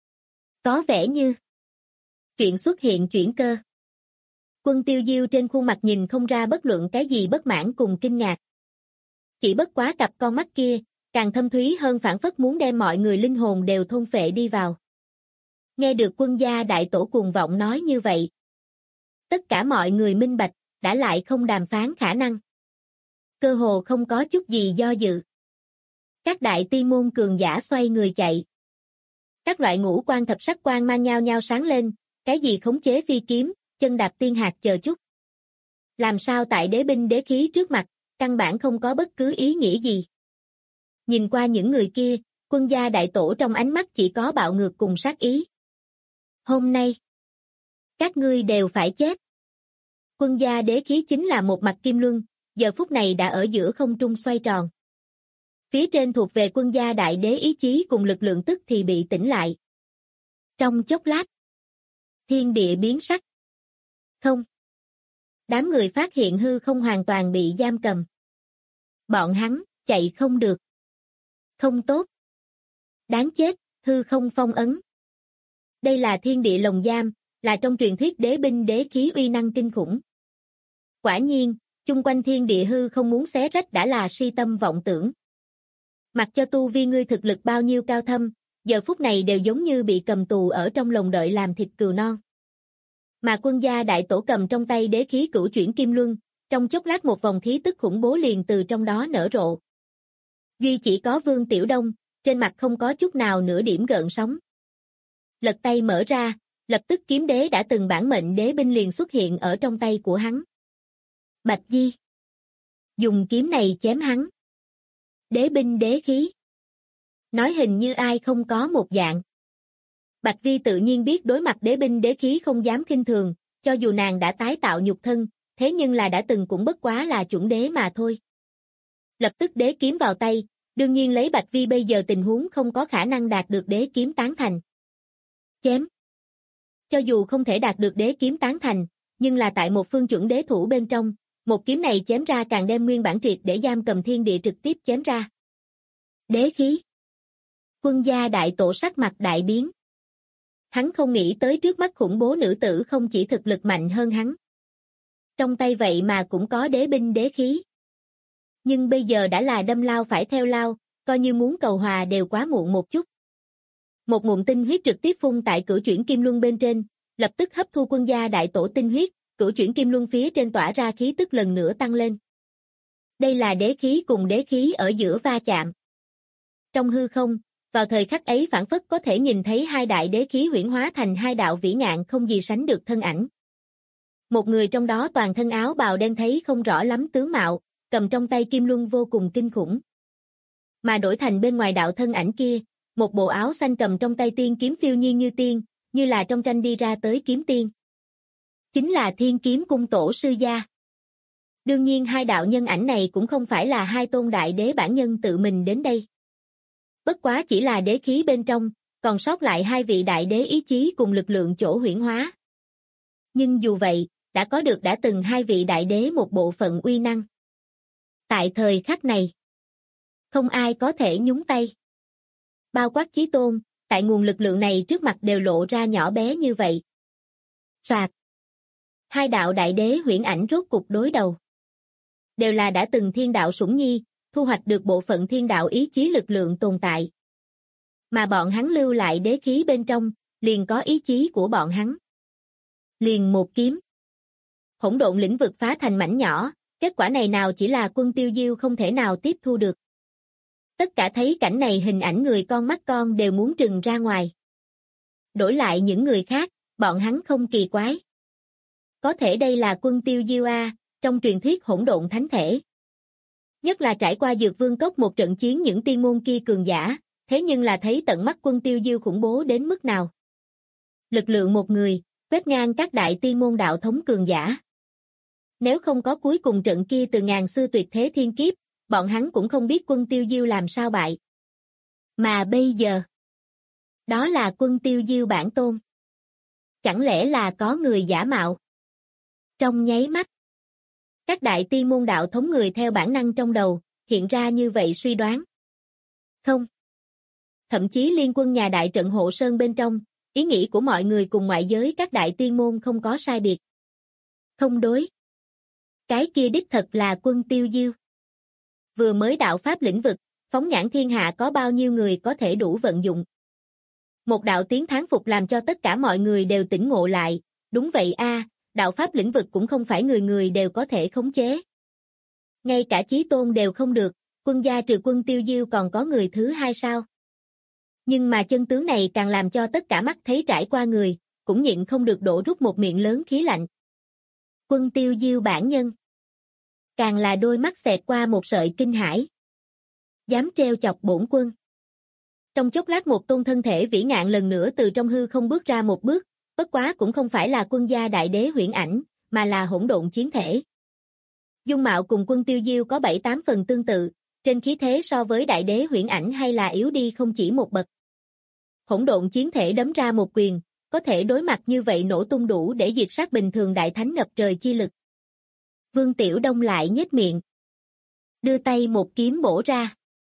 có vẻ như chuyện xuất hiện chuyển cơ. Quân Tiêu Diêu trên khuôn mặt nhìn không ra bất luận cái gì bất mãn cùng kinh ngạc. Chỉ bất quá cặp con mắt kia, càng thâm thúy hơn, phảng phất muốn đem mọi người linh hồn đều thôn phệ đi vào. Nghe được Quân gia đại tổ cuồng vọng nói như vậy, tất cả mọi người minh bạch, đã lại không đàm phán khả năng. Cơ hồ không có chút gì do dự. Các đại tiên môn cường giả xoay người chạy. Các loại ngũ quan thập sắc quang mang nhau nhau sáng lên, cái gì khống chế phi kiếm, chân đạp tiên hạt chờ chút. Làm sao tại đế binh đế khí trước mặt, căn bản không có bất cứ ý nghĩa gì. Nhìn qua những người kia, Quân gia đại tổ trong ánh mắt chỉ có bạo ngược cùng sát ý. Hôm nay, các ngươi đều phải chết. Quân gia đế khí chính là một mặt kim luân, giờ phút này đã ở giữa không trung xoay tròn. Phía trên thuộc về Quân gia đại đế ý chí cùng lực lượng tức thì bị tỉnh lại. Trong chốc lát, thiên địa biến sắc. Không. Đám người phát hiện hư không hoàn toàn bị giam cầm. Bọn hắn, chạy không được. Không tốt. Đáng chết, hư không phong ấn. Đây là thiên địa lồng giam, là trong truyền thuyết đế binh đế khí uy năng kinh khủng. Quả nhiên, chung quanh thiên địa hư không muốn xé rách đã là si tâm vọng tưởng. Mặc cho tu vi ngươi thực lực bao nhiêu cao thâm, giờ phút này đều giống như bị cầm tù ở trong lồng đợi làm thịt cừu non. Mà Quân gia đại tổ cầm trong tay đế khí cửu chuyển kim luân, trong chốc lát một vòng khí tức khủng bố liền từ trong đó nở rộ. Duy chỉ có Vương Tiểu Đông, trên mặt không có chút nào nửa điểm gợn sóng. Lật tay mở ra, lập tức kiếm đế đã từng bản mệnh đế binh liền xuất hiện ở trong tay của hắn. Bạch Di dùng kiếm này chém hắn. Đế binh đế khí. Nói hình như ai không có một dạng. Bạch Vi tự nhiên biết đối mặt đế binh đế khí không dám khinh thường, cho dù nàng đã tái tạo nhục thân, thế nhưng là đã từng cũng bất quá là chuẩn đế mà thôi. Lập tức đế kiếm vào tay, đương nhiên lấy Bạch Vi bây giờ tình huống không có khả năng đạt được đế kiếm tán thành. Chém. Cho dù không thể đạt được đế kiếm tán thành, nhưng là tại một phương chuẩn đế thủ bên trong, một kiếm này chém ra càng đem nguyên bản triệt để giam cầm thiên địa trực tiếp chém ra. Đế khí. Quân gia đại tổ sắc mặt đại biến. Hắn không nghĩ tới trước mắt khủng bố nữ tử không chỉ thực lực mạnh hơn hắn. Trong tay vậy mà cũng có đế binh đế khí. Nhưng bây giờ đã là đâm lao phải theo lao, coi như muốn cầu hòa đều quá muộn một chút. Một ngụm tinh huyết trực tiếp phun tại cửu chuyển kim luân bên trên, lập tức hấp thu Quân gia đại tổ tinh huyết, cửu chuyển kim luân phía trên tỏa ra khí tức lần nữa tăng lên. Đây là đế khí cùng đế khí ở giữa va chạm. Trong hư không, vào thời khắc ấy phảng phất có thể nhìn thấy hai đại đế khí huyễn hóa thành hai đạo vĩ ngạn không gì sánh được thân ảnh. Một người trong đó toàn thân áo bào đen thấy không rõ lắm tướng mạo, cầm trong tay kim luân vô cùng kinh khủng. Mà đổi thành bên ngoài đạo thân ảnh kia, một bộ áo xanh cầm trong tay tiên kiếm phiêu nhiên như tiên, như là trong tranh đi ra tới kiếm tiên. Chính là Thiên Kiếm Cung tổ sư gia. Đương nhiên hai đạo nhân ảnh này cũng không phải là hai tôn đại đế bản nhân tự mình đến đây. Bất quá chỉ là đế khí bên trong, còn sót lại hai vị đại đế ý chí cùng lực lượng chỗ huyễn hóa. Nhưng dù vậy, đã có được đã từng hai vị đại đế một bộ phận uy năng. Tại thời khắc này, không ai có thể nhúng tay. Bao quát Chí Tôn, tại nguồn lực lượng này trước mặt đều lộ ra nhỏ bé như vậy. Soạt. Hai đạo đại đế huyễn ảnh rốt cục đối đầu. Đều là đã từng thiên đạo sủng nhi, thu hoạch được bộ phận thiên đạo ý chí lực lượng tồn tại. Mà bọn hắn lưu lại đế khí bên trong, liền có ý chí của bọn hắn. Liền một kiếm. Hỗn độn lĩnh vực phá thành mảnh nhỏ, kết quả này nào chỉ là Quân Tiêu Diêu không thể nào tiếp thu được. Tất cả thấy cảnh này hình ảnh người con mắt con đều muốn trừng ra ngoài. Đổi lại những người khác, bọn hắn không kỳ quái. Có thể đây là Quân Tiêu Diêu a, trong truyền thuyết hỗn độn thánh thể. Nhất là trải qua Dược Vương Cốc một trận chiến những tiên môn kia cường giả, thế nhưng là thấy tận mắt Quân Tiêu Diêu khủng bố đến mức nào. Lực lượng một người, quét ngang các đại tiên môn đạo thống cường giả. Nếu không có cuối cùng trận kia từ ngàn xưa tuyệt thế thiên kiếp, bọn hắn cũng không biết Quân Tiêu Diêu làm sao bại. Mà bây giờ, đó là Quân Tiêu Diêu bản tôn. Chẳng lẽ là có người giả mạo? Trong nháy mắt, các đại tiên môn đạo thống người theo bản năng trong đầu, hiện ra như vậy suy đoán. Không. Thậm chí liên quân nhà đại trận hộ sơn bên trong, ý nghĩ của mọi người cùng ngoại giới các đại tiên môn không có sai biệt. Không đối. Cái kia đích thật là Quân Tiêu Diêu. Vừa mới đạo pháp lĩnh vực, Phóng nhãn thiên hạ có bao nhiêu người có thể đủ vận dụng. Một đạo tiếng thán phục làm cho tất cả mọi người đều tỉnh ngộ lại, đúng vậy a, đạo pháp lĩnh vực cũng không phải người người đều có thể khống chế. Ngay cả Chí Tôn đều không được, Quân gia trừ Quân Tiêu Diêu còn có người thứ hai sao? Nhưng mà chân tướng này càng làm cho tất cả mắt thấy trải qua người, cũng nhịn không được đổ rút một miệng lớn khí lạnh. Quân Tiêu Diêu bản nhân. Càng là đôi mắt xẹt qua một sợi kinh hãi. Dám trêu chọc bổn quân. Trong chốc lát một tôn thân thể vĩ ngạn lần nữa từ trong hư không bước ra một bước, bất quá cũng không phải là Quân gia đại đế Huyễn Ảnh, mà là hỗn độn chiến thể. Dung mạo cùng Quân Tiêu Diêu có 7-8 phần tương tự, trên khí thế so với đại đế Huyễn Ảnh hay là yếu đi không chỉ một bậc. Hỗn độn chiến thể đấm ra một quyền, có thể đối mặt như vậy nổ tung đủ để diệt sát bình thường đại thánh ngập trời chi lực. Vương Tiểu Đông lại nhếch miệng, đưa tay một kiếm bổ ra.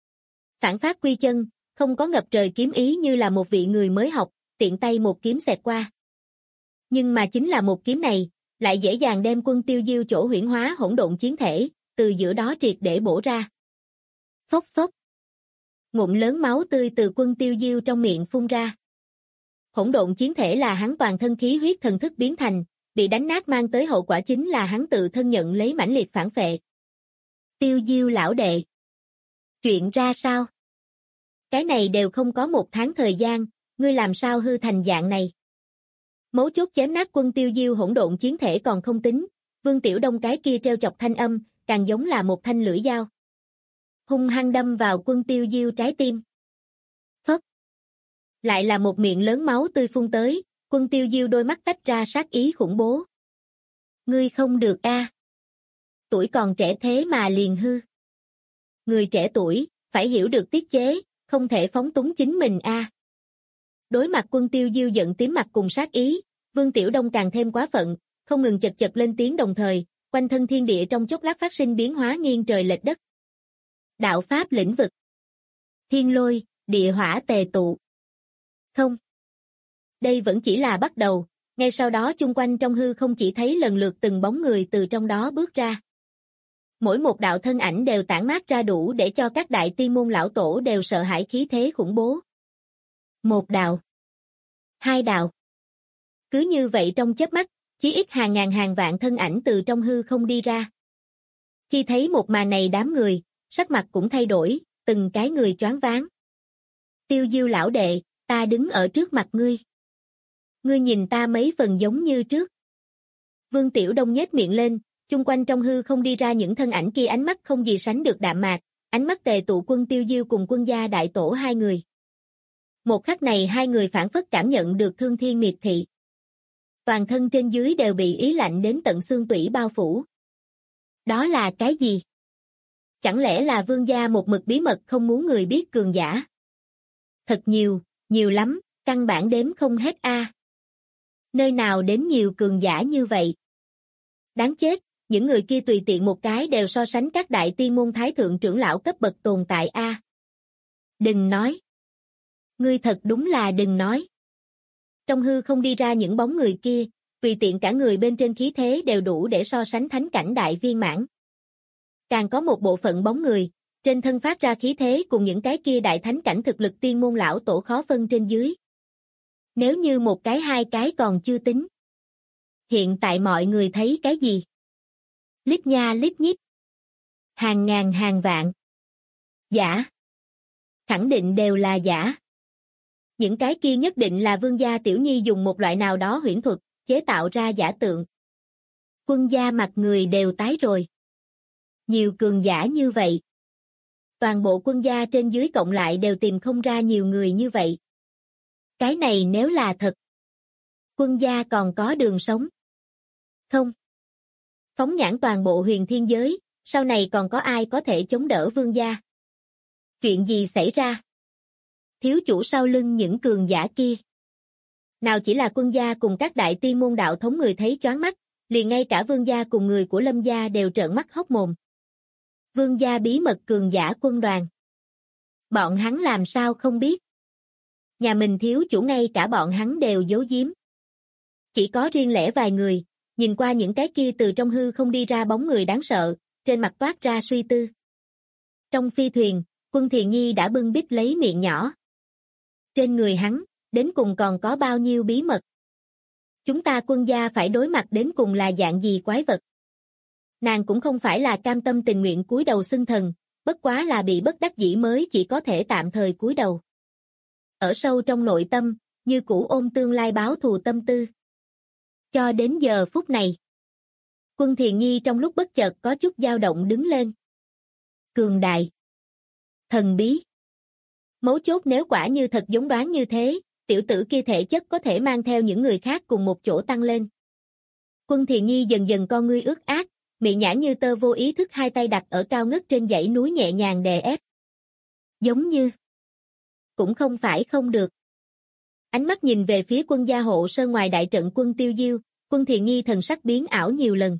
Phản phát quy chân, không có ngập trời kiếm ý như là một vị người mới học, tiện tay một kiếm xẹt qua. Nhưng mà chính là một kiếm này, lại dễ dàng đem Quân Tiêu Diêu chỗ huyễn hóa hỗn độn chiến thể, từ giữa đó triệt để bổ ra. Phốc phốc. Ngụm lớn máu tươi từ Quân Tiêu Diêu trong miệng phun ra. Hỗn độn chiến thể là hắn toàn thân khí huyết thần thức biến thành, bị đánh nát mang tới hậu quả chính là hắn tự thân nhận lấy mãnh liệt phản phệ. Tiêu Diêu lão đệ. Chuyện ra sao? Cái này đều không có một tháng thời gian, ngươi làm sao hư thành dạng này? Mấu chốt chém nát Quân Tiêu Diêu hỗn độn chiến thể còn không tính, Vương Tiểu Đông cái kia treo chọc thanh âm, càng giống là một thanh lưỡi dao. Hung hăng đâm vào Quân Tiêu Diêu trái tim. Phốc. Lại là một miệng lớn máu tươi phun tới, Quân Tiêu Diêu đôi mắt tách ra sát ý khủng bố. Ngươi không được a. Tuổi còn trẻ thế mà liền hư. Người trẻ tuổi, phải hiểu được tiết chế, không thể phóng túng chính mình a. Đối mặt Quân Tiêu Diêu giận tím mặt cùng sát ý, Vương Tiểu Đông càng thêm quá phận, không ngừng chật chật lên tiếng đồng thời, quanh thân thiên địa trong chốc lát phát sinh biến hóa nghiêng trời lệch đất. Đạo pháp lĩnh vực. Thiên lôi, địa hỏa tề tụ. Không. Đây vẫn chỉ là bắt đầu, ngay sau đó chung quanh trong hư không chỉ thấy lần lượt từng bóng người từ trong đó bước ra. Mỗi một đạo thân ảnh đều tản mát ra đủ để cho các đại tiên môn lão tổ đều sợ hãi khí thế khủng bố. Một đạo. Hai đạo. Cứ như vậy trong chớp mắt, chí ít hàng ngàn hàng vạn thân ảnh từ trong hư không đi ra. Khi thấy một màn này đám người, sắc mặt cũng thay đổi, từng cái người choáng váng. Tiêu Diêu lão đệ, ta đứng ở trước mặt ngươi. Ngươi nhìn ta mấy phần giống như trước. Vương Tiểu Đông nhếch miệng lên, chung quanh trong hư không đi ra những thân ảnh kia ánh mắt không gì sánh được đạm mạc, ánh mắt tề tụ Quân Tiêu Diêu cùng Quân gia đại tổ hai người. Một khắc này hai người phản phất cảm nhận được thương thiên miệt thị. Toàn thân trên dưới đều bị ý lạnh đến tận xương tủy bao phủ. Đó là cái gì? Chẳng lẽ là Vương gia một mực bí mật không muốn người biết cường giả? Thật nhiều, nhiều lắm, căn bản đếm không hết a. Nơi nào đến nhiều cường giả như vậy? Đáng chết, những người kia tùy tiện một cái đều so sánh các đại tiên môn thái thượng trưởng lão cấp bậc tồn tại a. Đừng nói. Ngươi thật đúng là đừng nói. Trong hư không đi ra những bóng người kia, tùy tiện cả người bên trên khí thế đều đủ để so sánh thánh cảnh đại viên mãn. Càng có một bộ phận bóng người, trên thân phát ra khí thế cùng những cái kia đại thánh cảnh thực lực tiên môn lão tổ khó phân trên dưới. Nếu như một cái hai cái còn chưa tính. Hiện tại mọi người thấy cái gì? Lít nha lít nhít. Hàng ngàn hàng vạn. Giả. Khẳng định đều là giả. Những cái kia nhất định là Vương gia tiểu nhi dùng một loại nào đó huyễn thuật, chế tạo ra giả tượng. Quân gia mặt người đều tái rồi. Nhiều cường giả như vậy. Toàn bộ Quân gia trên dưới cộng lại đều tìm không ra nhiều người như vậy. Cái này nếu là thật. Quân gia còn có đường sống. Không. Phóng nhãn toàn bộ huyền thiên giới, sau này còn có ai có thể chống đỡ Vương gia? Chuyện gì xảy ra? Thiếu chủ sau lưng những cường giả kia. Nào chỉ là Quân gia cùng các đại tiên môn đạo thống người thấy choáng mắt, liền ngay cả Vương gia cùng người của Lâm gia đều trợn mắt hốc mồm. Vương gia bí mật cường giả quân đoàn. Bọn hắn làm sao không biết? Nhà mình thiếu chủ ngay cả bọn hắn đều giấu giếm. Chỉ có riêng lẻ vài người, nhìn qua những cái kia từ trong hư không đi ra bóng người đáng sợ, trên mặt toát ra suy tư. Trong phi thuyền, Quân Thiền Nhi đã bưng bít lấy miệng nhỏ. Trên người hắn, đến cùng còn có bao nhiêu bí mật? Chúng ta Quân gia phải đối mặt đến cùng là dạng gì quái vật? Nàng cũng không phải là cam tâm tình nguyện cúi đầu xưng thần, bất quá là bị bất đắc dĩ mới chỉ có thể tạm thời cúi đầu. Ở sâu trong nội tâm, như cũ ôm tương lai báo thù tâm tư. Cho đến giờ phút này, Quân Thiền Nhi trong lúc bất chợt có chút dao động đứng lên. Cường đại, thần bí. Mấu chốt nếu quả như thật giống đoán như thế, tiểu tử kia thể chất có thể mang theo những người khác cùng một chỗ tăng lên. Quân Thiền Nhi dần dần con ngươi ướt át, miệng nhã như tơ vô ý thức hai tay đặt ở cao ngất trên dãy núi nhẹ nhàng đè ép. Giống như, cũng không phải không được. Ánh mắt nhìn về phía Quân gia hộ sơn ngoài đại trận Quân Tiêu Diêu, Quân Thiền Nhi thần sắc biến ảo nhiều lần.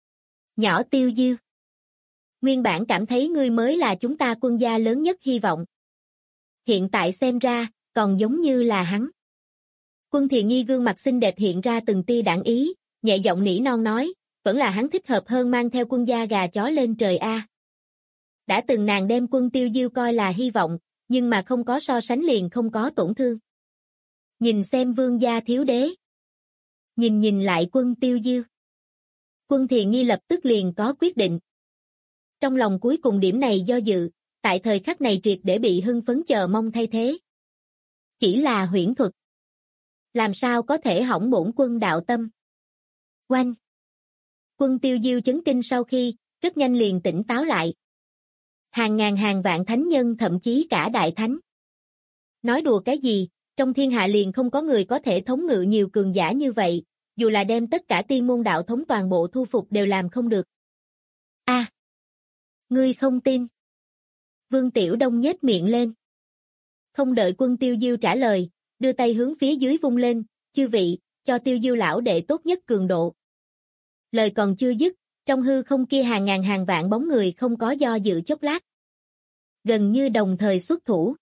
Nhỏ Tiêu Diêu, nguyên bản cảm thấy ngươi mới là chúng ta Quân gia lớn nhất hy vọng. Hiện tại xem ra, còn giống như là hắn. Quân Thiền Nhi gương mặt xinh đẹp hiện ra từng tia đãng ý, nhẹ giọng nỉ non nói, vẫn là hắn thích hợp hơn mang theo Quân gia gà chó lên trời a. Đã từng nàng đem Quân Tiêu Diêu coi là hy vọng, nhưng mà không có so sánh liền không có tổn thương. Nhìn xem Vương gia thiếu đế. Nhìn lại Quân Tiêu Diêu. Quân Thiền Nhi lập tức liền có quyết định. Trong lòng cuối cùng điểm này do dự, tại thời khắc này triệt để bị hưng phấn chờ mong thay thế. Chỉ là huyễn thuật. Làm sao có thể hỏng bổn quân đạo tâm? Oanh! Quân Tiêu Diêu chấn kinh sau khi, rất nhanh liền tỉnh táo lại. Hàng ngàn hàng vạn thánh nhân thậm chí cả đại thánh. Nói đùa cái gì, trong thiên hạ liền không có người có thể thống ngự nhiều cường giả như vậy, dù là đem tất cả tiên môn đạo thống toàn bộ thu phục đều làm không được. A, ngươi không tin. Vương Tiểu Đông nhếch miệng lên. Không đợi Quân Tiêu Diêu trả lời, đưa tay hướng phía dưới vung lên, chư vị, cho Tiêu Diêu lão đệ tốt nhất cường độ. Lời còn chưa dứt, trong hư không kia hàng ngàn hàng vạn bóng người không có do dự chốc lát. Gần như đồng thời xuất thủ.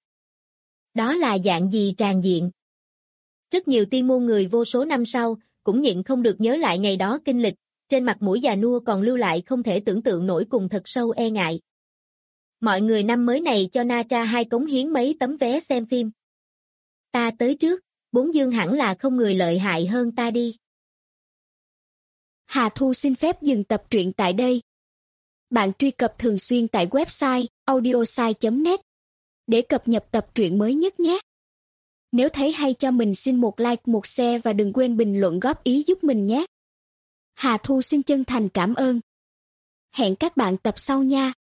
Đó là dạng gì tràn diện? Rất nhiều tiên môn người vô số năm sau, cũng nhịn không được nhớ lại ngày đó kinh lịch, trên mặt mũi già nua còn lưu lại không thể tưởng tượng nổi cùng thật sâu e ngại. Mọi người năm mới này cho Na Tra 2 cống hiến mấy tấm vé xem phim. Ta tới trước, bốn dương hẳn là không người lợi hại hơn ta đi. Hà Thu xin phép dừng tập truyện tại đây. Bạn truy cập thường xuyên tại website audiosai.net để cập nhật tập truyện mới nhất nhé. Nếu thấy hay cho mình xin một like, một share và đừng quên bình luận góp ý giúp mình nhé. Hà Thu xin chân thành cảm ơn. Hẹn các bạn tập sau nha.